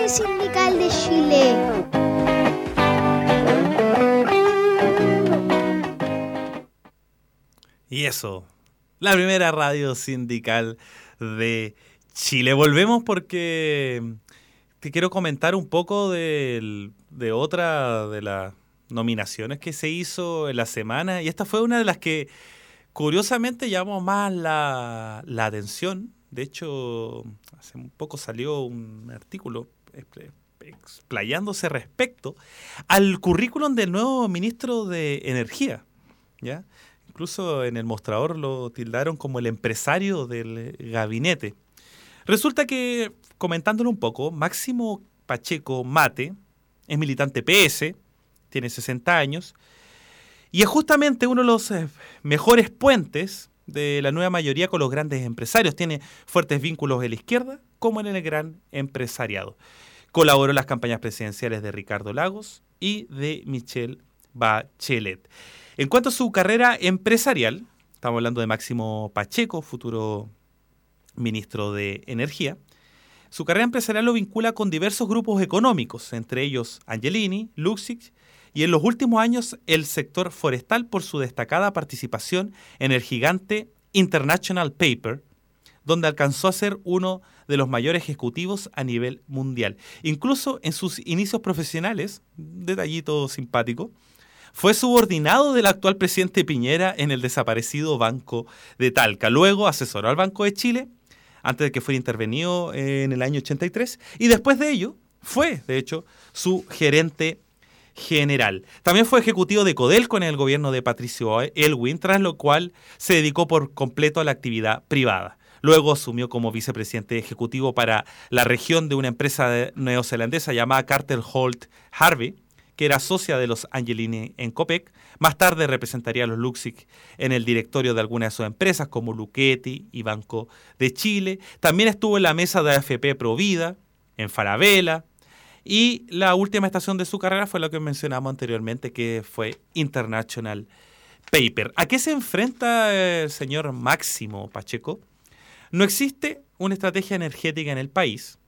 Speaker 4: radio sindical de Chile.
Speaker 2: Y eso, la primera radio sindical de Chile. Volvemos porque te quiero comentar un poco de, de otra de las nominaciones que se hizo en la semana. Y esta fue una de las que curiosamente llamó más la, la atención. De hecho, hace un poco salió un artículo explayándose respecto al currículum del nuevo ministro de Energía, ¿ya? Incluso en el mostrador lo tildaron como el empresario del gabinete. Resulta que, comentándolo un poco, Máximo Pacheco Mate es militante P S, tiene sesenta años, y es justamente uno de los mejores puentes de la nueva mayoría con los grandes empresarios. Tiene fuertes vínculos en la izquierda como en el gran empresariado. Colaboró en las campañas presidenciales de Ricardo Lagos y de Michelle Bachelet. En cuanto a su carrera empresarial, estamos hablando de Máximo Pacheco, futuro ministro de Energía. Su carrera empresarial lo vincula con diversos grupos económicos, entre ellos Angelini, Luxich y en los últimos años el sector forestal por su destacada participación en el gigante International Paper, donde alcanzó a ser uno de los mayores ejecutivos a nivel mundial. Incluso en sus inicios profesionales, detallito simpático, fue subordinado del actual presidente Piñera en el desaparecido Banco de Talca. Luego asesoró al Banco de Chile antes de que fuera intervenido en el año ochenta y tres y después de ello fue, de hecho, su gerente general. También fue ejecutivo de Codelco en el gobierno de Patricio Elwin, tras lo cual se dedicó por completo a la actividad privada. Luego asumió como vicepresidente ejecutivo para la región de una empresa neozelandesa llamada Carter Holt Harvey, que era socia de los Angelini en Copec. Más tarde representaría a los Luxich en el directorio de algunas de sus empresas, como Luchetti y Banco de Chile. También estuvo en la mesa de A F P Provida, en Falabella. Y la última estación de su carrera fue lo que mencionamos anteriormente, que fue International Paper. ¿A qué se enfrenta el señor Máximo Pacheco? No existe una estrategia energética en el país.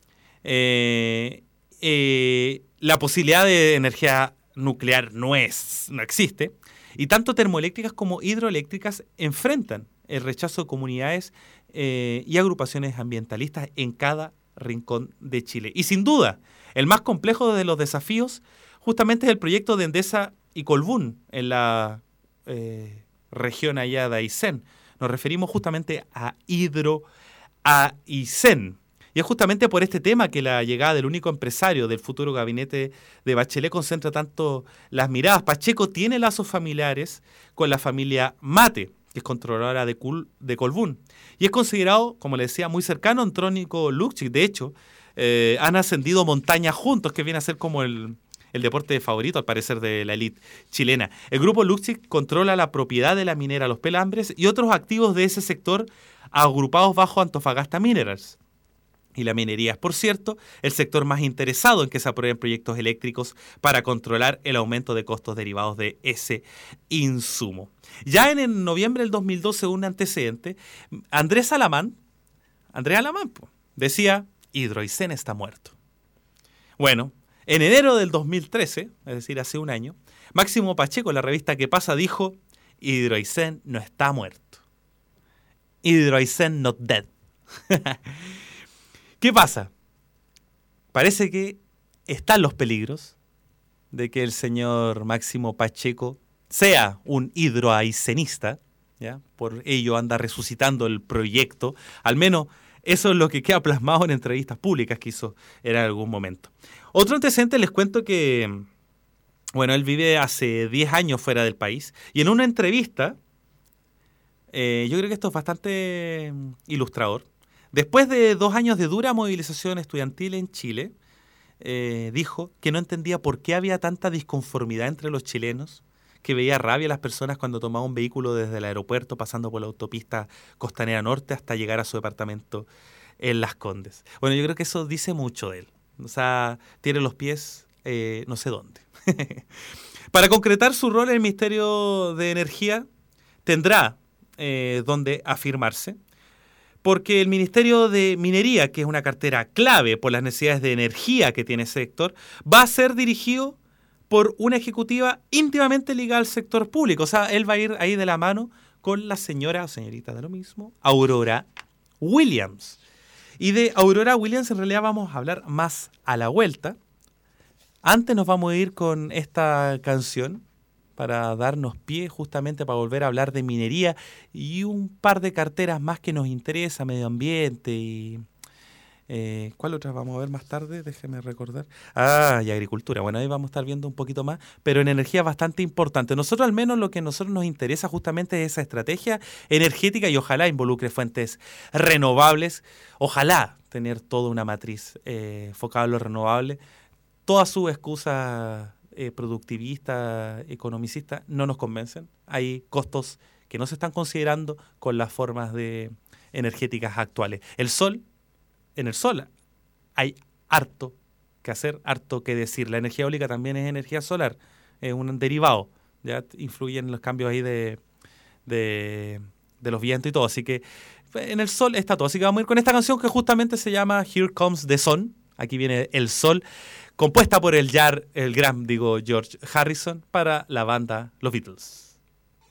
Speaker 2: Eh... Eh, la posibilidad de energía nuclear no es, no existe, y tanto termoeléctricas como hidroeléctricas enfrentan el rechazo de comunidades eh, y agrupaciones ambientalistas en cada rincón de Chile. Y sin duda, el más complejo de los desafíos justamente es el proyecto de Endesa y Colbún en la eh, región allá de Aysén. Nos referimos justamente a Hidro Aysén. Y es justamente por este tema que la llegada del único empresario del futuro gabinete de Bachelet concentra tanto las miradas. Pacheco tiene lazos familiares con la familia Mate, que es controladora de, Cul- de Colbún. Y es considerado, como le decía, muy cercano a Andrónico Luxich. De hecho, eh, han ascendido montañas juntos, que viene a ser como el, el deporte favorito, al parecer, de la élite chilena. El grupo Luxich controla la propiedad de la minera Los Pelambres y otros activos de ese sector agrupados bajo Antofagasta Minerals. Y la minería es, por cierto, el sector más interesado en que se aprueben proyectos eléctricos para controlar el aumento de costos derivados de ese insumo. Ya en el noviembre del dos mil doce, un antecedente, Andrés Alamán, Andrés Alamán, decía, Hidro Aysén está muerto. Bueno, en enero del dos mil trece, es decir, hace un año, Máximo Pacheco, en la revista Que Pasa, dijo, Hidro Aysén no está muerto. Hidro Aysén not dead. ¿Qué pasa? Parece que están los peligros de que el señor Máximo Pacheco sea un hidroaysenista, ¿ya? Por ello anda resucitando el proyecto. Al menos eso es lo que queda plasmado en entrevistas públicas que hizo en algún momento. Otro antecedente, les cuento que, bueno, él vive hace diez años fuera del país y en una entrevista, eh, yo creo que esto es bastante ilustrador. Después de dos años de dura movilización estudiantil en Chile, eh, dijo que no entendía por qué había tanta disconformidad entre los chilenos, que veía rabia a las personas cuando tomaba un vehículo desde el aeropuerto, pasando por la autopista Costanera Norte hasta llegar a su departamento en Las Condes. Bueno, yo creo que eso dice mucho de él. O sea, tiene los pies eh, no sé dónde. Para concretar su rol en el Ministerio de Energía, tendrá eh, donde afirmarse, porque el Ministerio de Minería, que es una cartera clave por las necesidades de energía que tiene ese sector, va a ser dirigido por una ejecutiva íntimamente ligada al sector público. O sea, él va a ir ahí de la mano con la señora o señorita de lo mismo, Aurora Williams. Y de Aurora Williams en realidad vamos a hablar más a la vuelta. Antes nos vamos a ir con esta canción para darnos pie justamente para volver a hablar de minería y un par de carteras más que nos interesa, medio ambiente y... Eh, ¿Cuál otra vamos a ver más tarde? Déjeme recordar. Ah, y agricultura. Bueno, ahí vamos a estar viendo un poquito más, pero en energía bastante importante. Nosotros al menos lo que a nosotros nos interesa justamente es esa estrategia energética y ojalá involucre fuentes renovables. Ojalá tener toda una matriz eh, enfocada en lo renovable. Todas sus excusas eh, productivistas, economicistas, no nos convencen. Hay costos que no se están considerando con las formas de energéticas actuales. El sol... En el sol hay harto que hacer, harto que decir. La energía eólica también es energía solar, es un derivado, ya influyen los cambios ahí de, de, de los vientos y todo. Así que en el sol está todo. Así que vamos a ir con esta canción que justamente se llama Here Comes the Sun. Aquí viene el sol, compuesta por el, Jar, el gran, digo, George Harrison para la banda Los Beatles.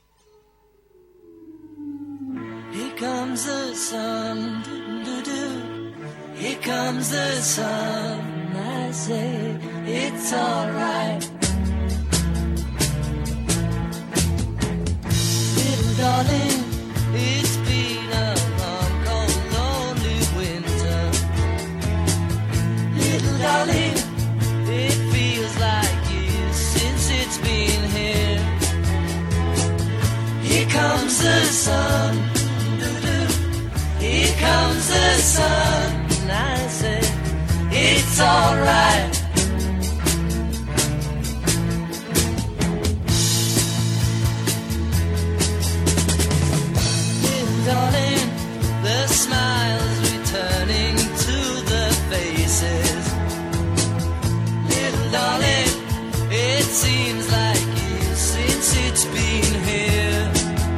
Speaker 8: Here comes the sun, do-do-do. Here comes the sun, I say it's alright. Little darling, it's been a long, cold, lonely winter. Little darling, it feels like years since it's been here. Here comes the sun, doo-doo. Here comes the sun. I say it's alright. Little darling, the smiles returning to the faces. Little darling, it seems like years since it's been here.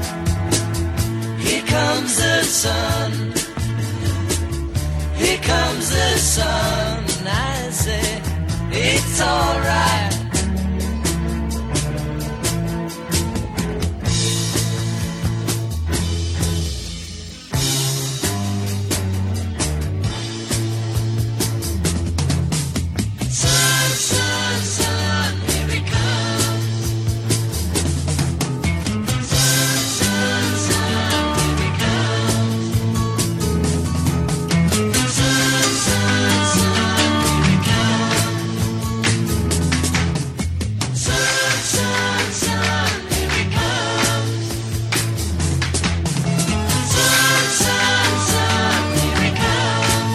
Speaker 8: Here comes the sun. Here comes the sun, and I say it's alright. Sun, sun, sun, here it comes. Sun, sun, sun, here it comes. Sun, sun, sun, here it comes. Sun, sun, sun, here it comes. Sun, sun, sun, here it comes.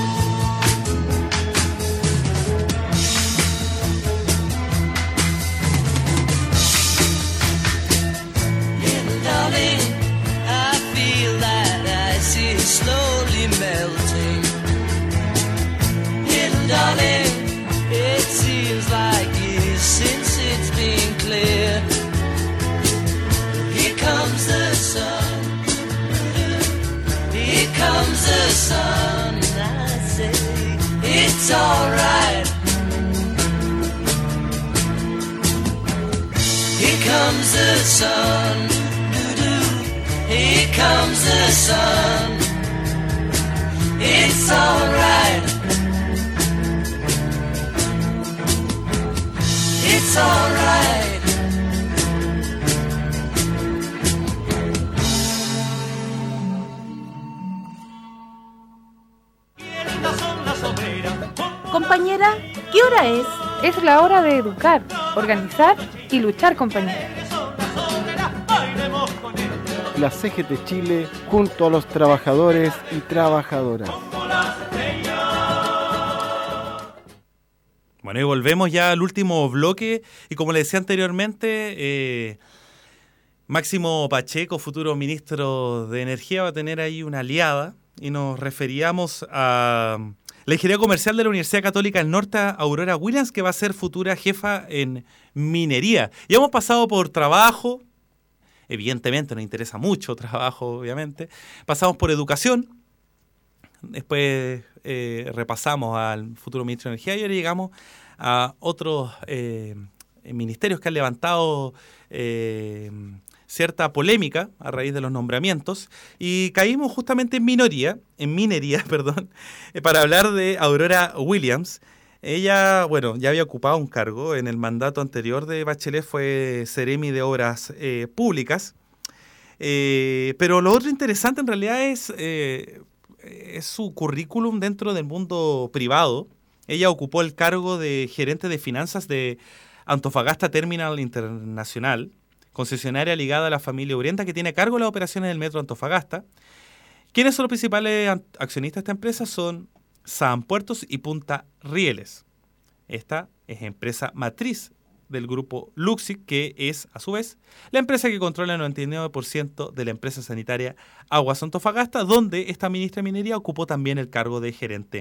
Speaker 8: Little darling, I feel that ice is slowly melting. Little darling, it seems like years since it's been clear. Here comes the sun. Here comes the sun. And I say it's alright. Here comes the sun. Here comes the sun. It's alright. It's alright.
Speaker 9: Compañera, ¿qué hora es?
Speaker 10: Es la hora de educar, organizar y luchar, compañera.
Speaker 11: La C G T Chile junto a los trabajadores y trabajadoras.
Speaker 2: Bueno, y volvemos ya al último bloque y como le decía anteriormente, eh, Máximo Pacheco, futuro ministro de Energía, va a tener ahí una aliada y nos referíamos a la ingeniería comercial de la Universidad Católica del Norte, Aurora Williams, que va a ser futura jefa en minería. Ya hemos pasado por trabajo, evidentemente nos interesa mucho trabajo, obviamente. Pasamos por educación, después eh, repasamos al futuro ministro de Energía y ahora llegamos a otros eh, ministerios que han levantado eh, cierta polémica a raíz de los nombramientos y caímos justamente en minoría, en minería, perdón, para hablar de Aurora Williams. Ella, bueno, ya había ocupado un cargo en el mandato anterior de Bachelet, fue Seremi de Obras eh, Públicas, eh, pero lo otro interesante en realidad es, eh, es su currículum dentro del mundo privado. Ella ocupó el cargo de gerente de finanzas de Antofagasta Terminal Internacional, concesionaria ligada a la familia Urenta que tiene a cargo las operaciones del Metro Antofagasta. ¿Quiénes son los principales accionistas de esta empresa? Son San Puertos y Punta Rieles. Esta es empresa matriz del grupo Luxic, que es, a su vez, la empresa que controla el noventa y nueve por ciento de la empresa sanitaria Aguas Antofagasta, donde esta ministra de Minería ocupó también el cargo de gerente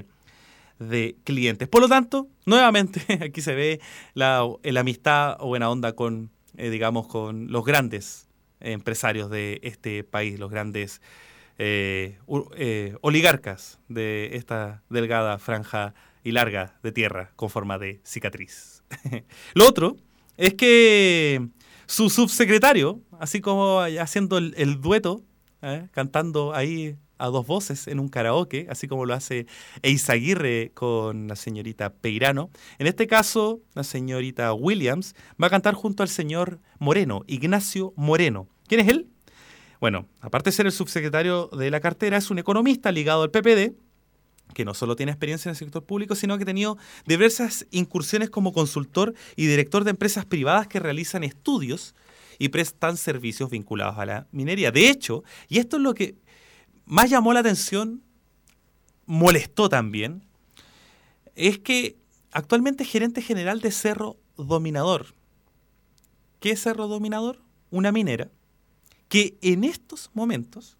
Speaker 2: de clientes. Por lo tanto, nuevamente, aquí se ve la, la amistad o buena onda con, eh, digamos, con los grandes empresarios de este país, los grandes eh, eh, oligarcas de esta delgada franja y larga de tierra con forma de cicatriz. Lo otro es que su subsecretario, así como haciendo el, el dueto, ¿eh? cantando ahí a dos voces en un karaoke, así como lo hace Eizaguirre con la señorita Peirano. En este caso, la señorita Williams va a cantar junto al señor Moreno, Ignacio Moreno. ¿Quién es él? Bueno, aparte de ser el subsecretario de la cartera, es un economista ligado al P P D, que no solo tiene experiencia en el sector público, sino que ha tenido diversas incursiones como consultor y director de empresas privadas que realizan estudios y prestan servicios vinculados a la minería. De hecho, y esto es lo que más llamó la atención, molestó también, es que actualmente es gerente general de Cerro Dominador. ¿Qué es Cerro Dominador? Una minera que en estos momentos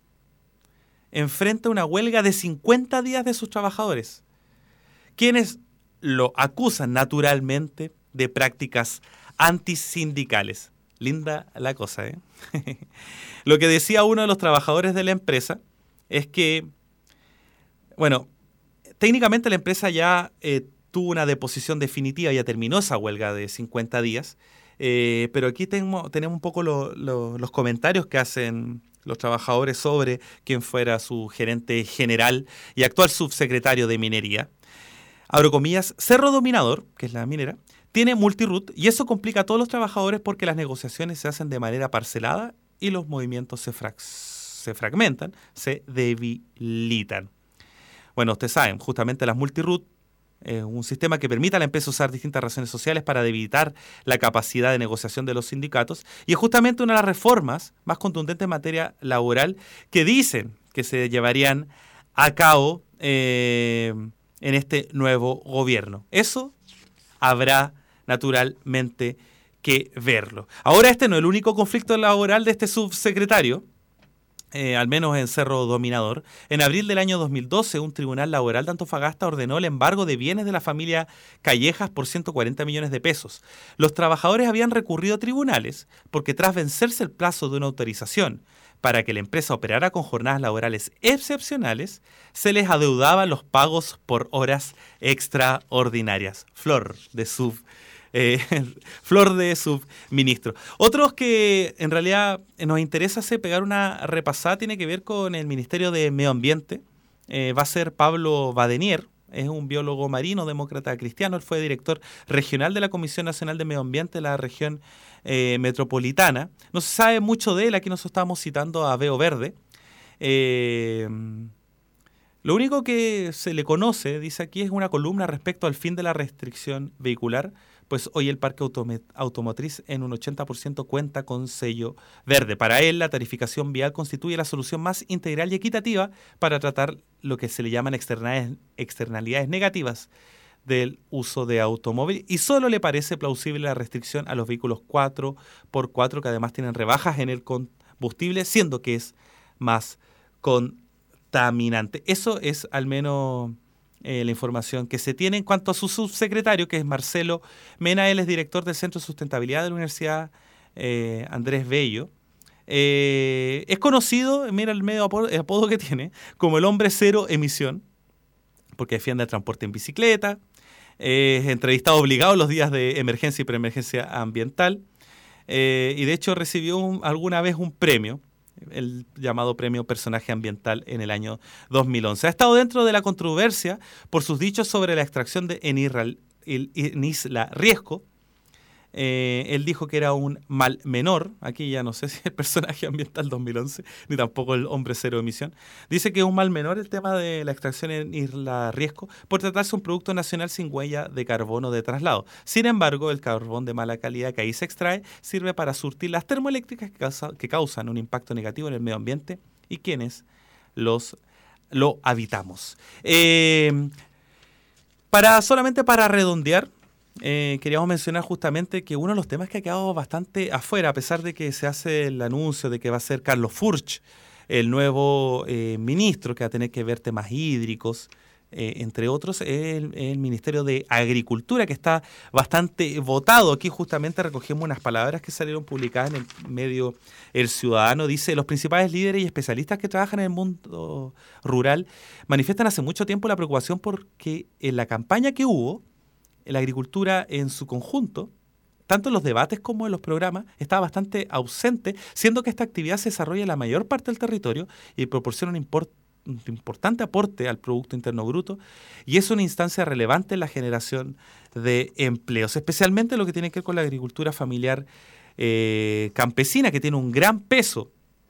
Speaker 2: enfrenta una huelga de cincuenta días de sus trabajadores, quienes lo acusan naturalmente de prácticas antisindicales. Linda la cosa, ¿eh? Lo que decía uno de los trabajadores de la empresa es que, bueno, técnicamente la empresa ya eh, tuvo una deposición definitiva, ya terminó esa huelga de cincuenta días, eh, pero aquí tenemos, tenemos un poco lo, lo, los comentarios que hacen los trabajadores sobre quién fuera su gerente general y actual subsecretario de minería. Abro comillas, Cerro Dominador, que es la minera, tiene multiroot y eso complica a todos los trabajadores porque las negociaciones se hacen de manera parcelada y los movimientos se, frac- se fragmentan, se debilitan. Bueno, ustedes saben, justamente las multiroot es eh, un sistema que permite a la empresa usar distintas razones sociales para debilitar la capacidad de negociación de los sindicatos y es justamente una de las reformas más contundentes en materia laboral que dicen que se llevarían a cabo eh, en este nuevo gobierno. Eso habrá naturalmente que verlo. Ahora este no es el único conflicto laboral de este subsecretario, eh, al menos en Cerro Dominador. En abril del año dos mil doce, un tribunal laboral de Antofagasta ordenó el embargo de bienes de la familia Callejas por ciento cuarenta millones de pesos. Los trabajadores habían recurrido a tribunales porque tras vencerse el plazo de una autorización para que la empresa operara con jornadas laborales excepcionales, se les adeudaban los pagos por horas extraordinarias. Flor de sub, eh, flor de subministro. Otros que en realidad nos interesa hacer pegar una repasada tiene que ver con el Ministerio de Medio Ambiente. Eh, va a ser Pablo Badenier. Es un biólogo marino, demócrata cristiano. Él fue director regional de la Comisión Nacional de Medio Ambiente de la región eh, metropolitana. No se sabe mucho de él. Aquí nosotros estamos citando a Veo Verde. Eh, lo único que se le conoce, dice aquí, es una columna respecto al fin de la restricción vehicular, pues hoy el parque autome- automotriz en un ochenta por ciento cuenta con sello verde. Para él, la tarificación vial constituye la solución más integral y equitativa para tratar lo que se le llaman externalidades, externalidades negativas del uso de automóvil y solo le parece plausible la restricción a los vehículos cuatro por cuatro que además tienen rebajas en el combustible, siendo que es más contaminante. Eso es al menos Eh, la información que se tiene en cuanto a su subsecretario, que es Marcelo Mena. Él es director del Centro de Sustentabilidad de la Universidad eh, Andrés Bello. Eh, es conocido, mira el medio apodo, el apodo que tiene, como el hombre cero emisión. porque defiende el transporte en bicicleta, es eh, entrevistado obligado los días de emergencia y preemergencia ambiental, eh, y de hecho recibió un, alguna vez un premio, el llamado Premio Personaje Ambiental en el año dos mil once. Ha estado dentro de la controversia por sus dichos sobre la extracción de en, Israel, en Isla Riesco. Eh, él dijo que era un mal menor, aquí ya no sé si el personaje ambiental dos mil once, ni tampoco el hombre cero emisión. Dice que es un mal menor el tema de la extracción en Isla Riesco por tratarse de un producto nacional sin huella de carbono de traslado. Sin embargo, el carbón de mala calidad que ahí se extrae sirve para surtir las termoeléctricas que, causa, que causan un impacto negativo en el medio ambiente y quienes los, lo habitamos. Eh, para solamente para redondear, Eh, queríamos mencionar justamente que uno de los temas que ha quedado bastante afuera, a pesar de que se hace el anuncio de que va a ser Carlos Furch, el nuevo eh, ministro que va a tener que ver temas hídricos, eh, entre otros, es el, el Ministerio de Agricultura, que está bastante votado. Aquí justamente recogemos unas palabras que salieron publicadas en el medio El Ciudadano. Dice: los principales líderes y especialistas que trabajan en el mundo rural manifiestan hace mucho tiempo la preocupación porque en la campaña que hubo, la agricultura en su conjunto, tanto en los debates como en los programas, estaba bastante ausente, siendo que esta actividad se desarrolla en la mayor parte del territorio y proporciona un, import, un importante aporte al Producto Interno Bruto, y es una instancia relevante en la generación de empleos, especialmente lo que tiene que ver con la agricultura familiar eh, campesina, que tiene un gran peso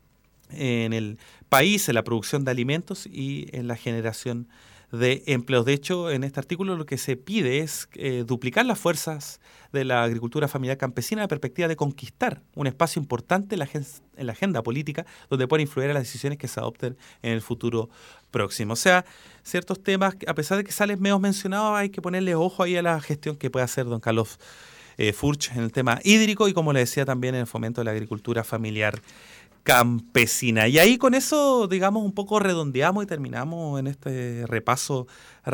Speaker 2: en el país, en la producción de alimentos y en la generación de empleos. De hecho, en este artículo lo que se pide es eh, duplicar las fuerzas de la agricultura familiar campesina en la perspectiva de conquistar un espacio importante en la, en la agenda política donde pueda influir a las decisiones que se adopten en el futuro próximo. O sea, ciertos temas, a pesar de que salen menos mencionados, hay que ponerle ojo ahí a la gestión que puede hacer don Carlos eh, Furch en el tema hídrico y, como le decía, también en el fomento de la agricultura familiar campesina. Y ahí con eso, digamos, un poco redondeamos y terminamos en este repaso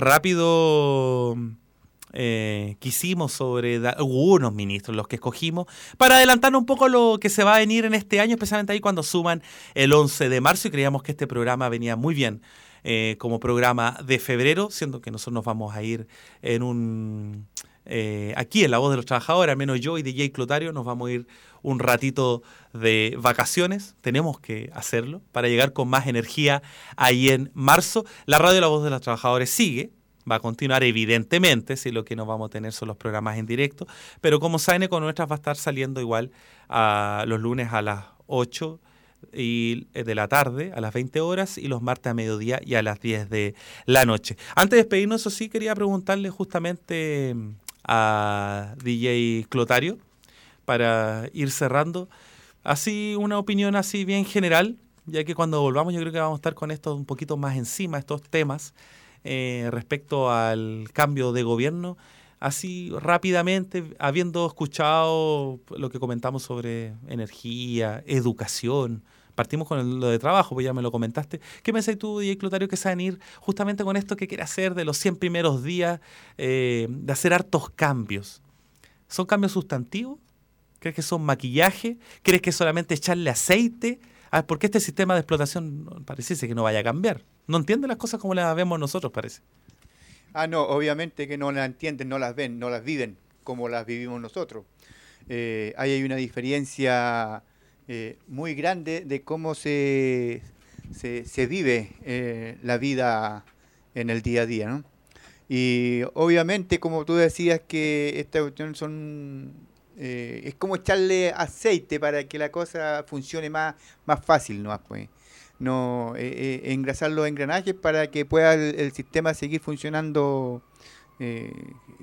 Speaker 2: rápido eh, que hicimos sobre da- algunos ministros, los que escogimos, para adelantarnos un poco lo que se va a venir en este año, especialmente ahí cuando suman el once de marzo, y creíamos que este programa venía muy bien eh, como programa de febrero, siendo que nosotros nos vamos a ir en un... Eh, aquí en La Voz de los Trabajadores, al menos yo y D J Clotario, nos vamos a ir un ratito de vacaciones. Tenemos que hacerlo para llegar con más energía ahí en marzo. La radio La Voz de los Trabajadores sigue, va a continuar evidentemente, si lo que nos vamos a tener son los programas en directo, pero como saben, con nuestras va a estar saliendo igual a los lunes a las ocho y de la tarde, a las veinte horas, y los martes a mediodía y a las diez de la noche. Antes de despedirnos, eso sí, quería preguntarle justamente a D J Clotario, para ir cerrando, así una opinión así bien general, ya que cuando volvamos yo creo que vamos a estar con esto un poquito más encima, estos temas eh, respecto al cambio de gobierno, así rápidamente, habiendo escuchado lo que comentamos sobre energía, educación. Partimos con el, lo de trabajo, pues ya me lo comentaste. ¿Qué pensáis tú, D J Clotario, que se van a ir justamente con esto que quiere hacer de los cien primeros días, eh, de hacer hartos cambios? ¿Son cambios sustantivos? ¿Crees que son maquillaje? ¿Crees que es solamente echarle aceite? Ah, ¿por qué este sistema de explotación pareciese que no vaya a cambiar? No entiende las cosas como las vemos nosotros, parece.
Speaker 6: Ah, no, obviamente que no las entienden, no las ven, no las viven como las vivimos nosotros. Eh, ahí hay una diferencia eh, muy grande de cómo se, se, se vive eh, la vida en el día a día, ¿no? Y obviamente, como tú decías, que esta cuestión son... Eh, es como echarle aceite para que la cosa funcione más, más fácil, ¿no? Pues, no eh, eh, engrasar los engranajes para que pueda el, el sistema seguir funcionando eh,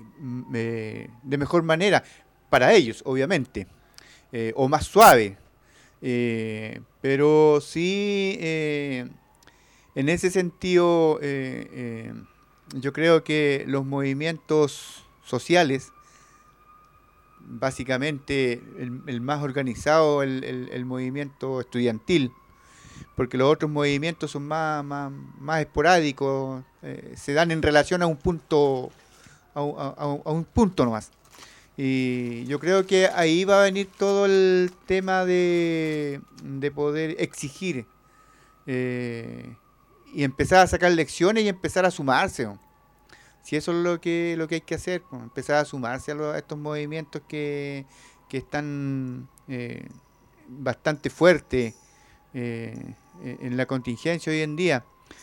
Speaker 6: eh, de mejor manera para ellos, obviamente, eh, o más suave. Eh, pero sí, eh, en ese sentido, eh, eh, yo creo que los movimientos sociales, básicamente el, el más organizado, el, el, el movimiento estudiantil, porque los otros movimientos son más, más, más esporádicos, eh, se dan en relación a un punto, a, a, a un punto nomás. Y yo creo que ahí va a venir todo el tema de, de poder exigir eh, y empezar a sacar lecciones y empezar a sumarse, ¿no? si eso es lo que lo que hay que hacer, pues, empezar a sumarse a, los, a estos movimientos que, que están eh, bastante fuertes eh, en la contingencia hoy en día,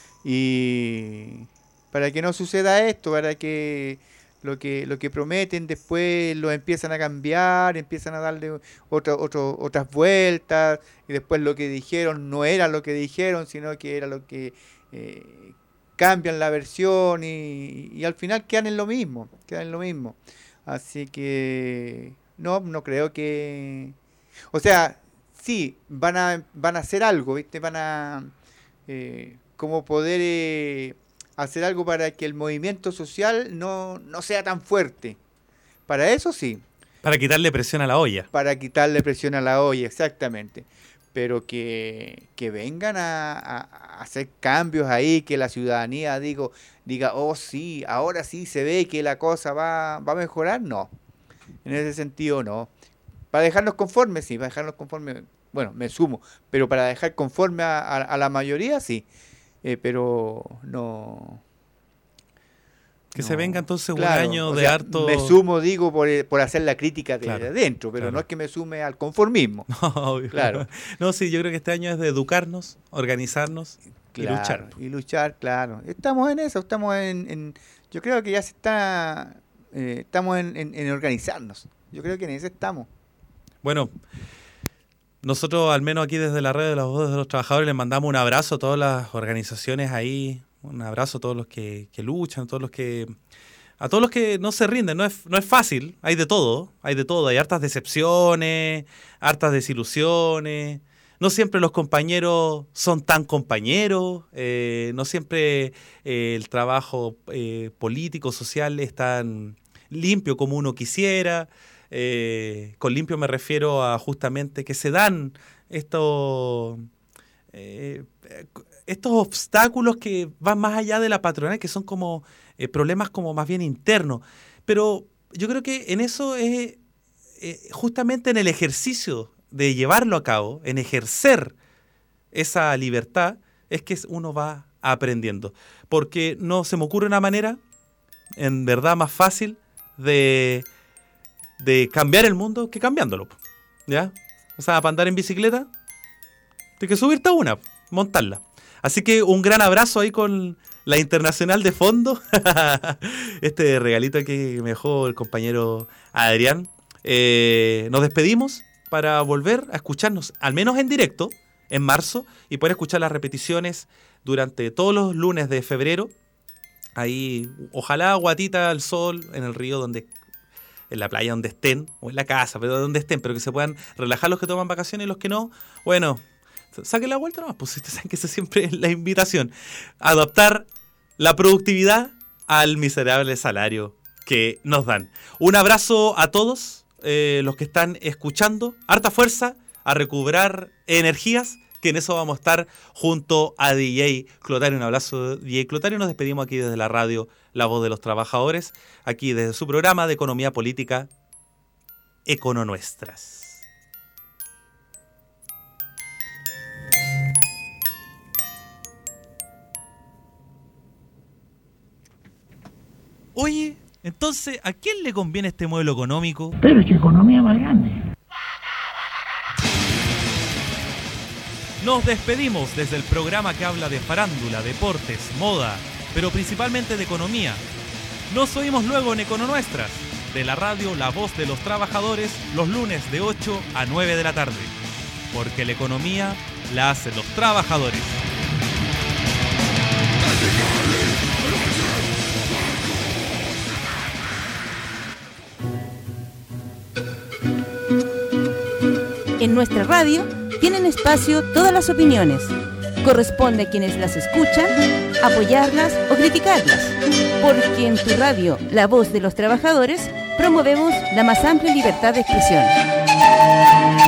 Speaker 6: y para que no suceda esto, para que lo que lo que prometen después lo empiezan a cambiar, empiezan a darle otra, otro, otras vueltas, y después lo que dijeron no era lo que dijeron, sino que era lo que eh, cambian la versión, y, y al final quedan en lo mismo, quedan en lo mismo. Así que no, no creo que, o sea, sí, van a van a hacer algo, ¿viste? Van a eh, como poder eh, hacer algo para que el movimiento social no, no sea tan fuerte. Para eso sí.
Speaker 2: Para quitarle presión a la olla.
Speaker 6: Para quitarle presión a la olla, exactamente. Pero que, que vengan a, a, a hacer cambios ahí, que la ciudadanía digo, diga, oh sí, ahora sí se ve que la cosa va, va a mejorar, no. En ese sentido, no. Para dejarnos conformes, sí, para dejarnos conformes, bueno, me sumo, pero para dejar conforme a, a, a la mayoría, sí. Eh, pero no...
Speaker 2: Que
Speaker 6: no,
Speaker 2: se venga entonces
Speaker 6: claro,
Speaker 2: un año
Speaker 6: o
Speaker 2: de
Speaker 6: sea,
Speaker 2: harto...
Speaker 6: me sumo, digo, por, por hacer la crítica de,
Speaker 2: claro,
Speaker 6: de adentro, pero
Speaker 2: claro.
Speaker 6: no es que me sume al conformismo.
Speaker 2: No, obvio.
Speaker 6: Claro.
Speaker 2: No, sí, yo creo que este año es de educarnos, organizarnos
Speaker 6: claro,
Speaker 2: y luchar.
Speaker 6: Y luchar, claro. Estamos en eso, estamos en... en yo creo que ya se está... Eh, estamos en, en, en organizarnos. Yo creo que en eso estamos.
Speaker 2: Bueno... Nosotros, al menos aquí desde la red de las voces de los trabajadores, les mandamos un abrazo a todas las organizaciones ahí, un abrazo a todos los que, que luchan, a todos los que a todos los que no se rinden. No es, no es fácil, hay de todo, hay de todo, hay hartas decepciones, hartas desilusiones. No siempre los compañeros son tan compañeros, eh, no siempre eh, el trabajo eh, político, social es tan limpio como uno quisiera. Eh, con limpio me refiero a justamente que se dan estos, eh, estos obstáculos que van más allá de la patronal, que son como eh, problemas como más bien internos. Pero yo creo que en eso es eh, justamente en el ejercicio de llevarlo a cabo, en ejercer esa libertad, es que uno va aprendiendo. Porque no se me ocurre una manera, en verdad, más fácil de... de cambiar el mundo que cambiándolo, ¿ya? O sea, para andar en bicicleta, tienes que subirte a una, montarla. Así que un gran abrazo ahí con la Internacional de fondo. Este regalito que me dejó el compañero Adrián. Eh, nos despedimos para volver a escucharnos, al menos en directo, en marzo, y poder escuchar las repeticiones durante todos los lunes de febrero. Ahí, ojalá guatita al sol en el río, donde... en la playa donde estén, o en la casa, pero donde estén, pero que se puedan relajar los que toman vacaciones y los que no, bueno, saquen la vuelta nomás, pues ustedes saben que esa siempre es la invitación. Adaptar la productividad al miserable salario que nos dan. Un abrazo a todos eh, los que están escuchando, harta fuerza, a recuperar energías, que en eso vamos a estar junto a D J Clotario. Un abrazo, D J Clotario. Nos despedimos aquí desde la radio La Voz de los Trabajadores, aquí desde su programa de Economía Política, Econonuestras. Oye, entonces, ¿a quién le conviene este modelo económico?
Speaker 12: Pero es que economía más grande.
Speaker 2: Nos despedimos desde el programa que habla de farándula, deportes, moda, pero principalmente de economía. Nos oímos luego en Econonuestras, de la radio La Voz de los Trabajadores, los lunes de ocho a nueve de la tarde. Porque la economía la hacen los trabajadores.
Speaker 13: En nuestra radio tienen espacio todas las opiniones. Corresponde a quienes las escuchan apoyarlas o criticarlas. Porque en tu radio, La Voz de los Trabajadores, promovemos la más amplia libertad de expresión.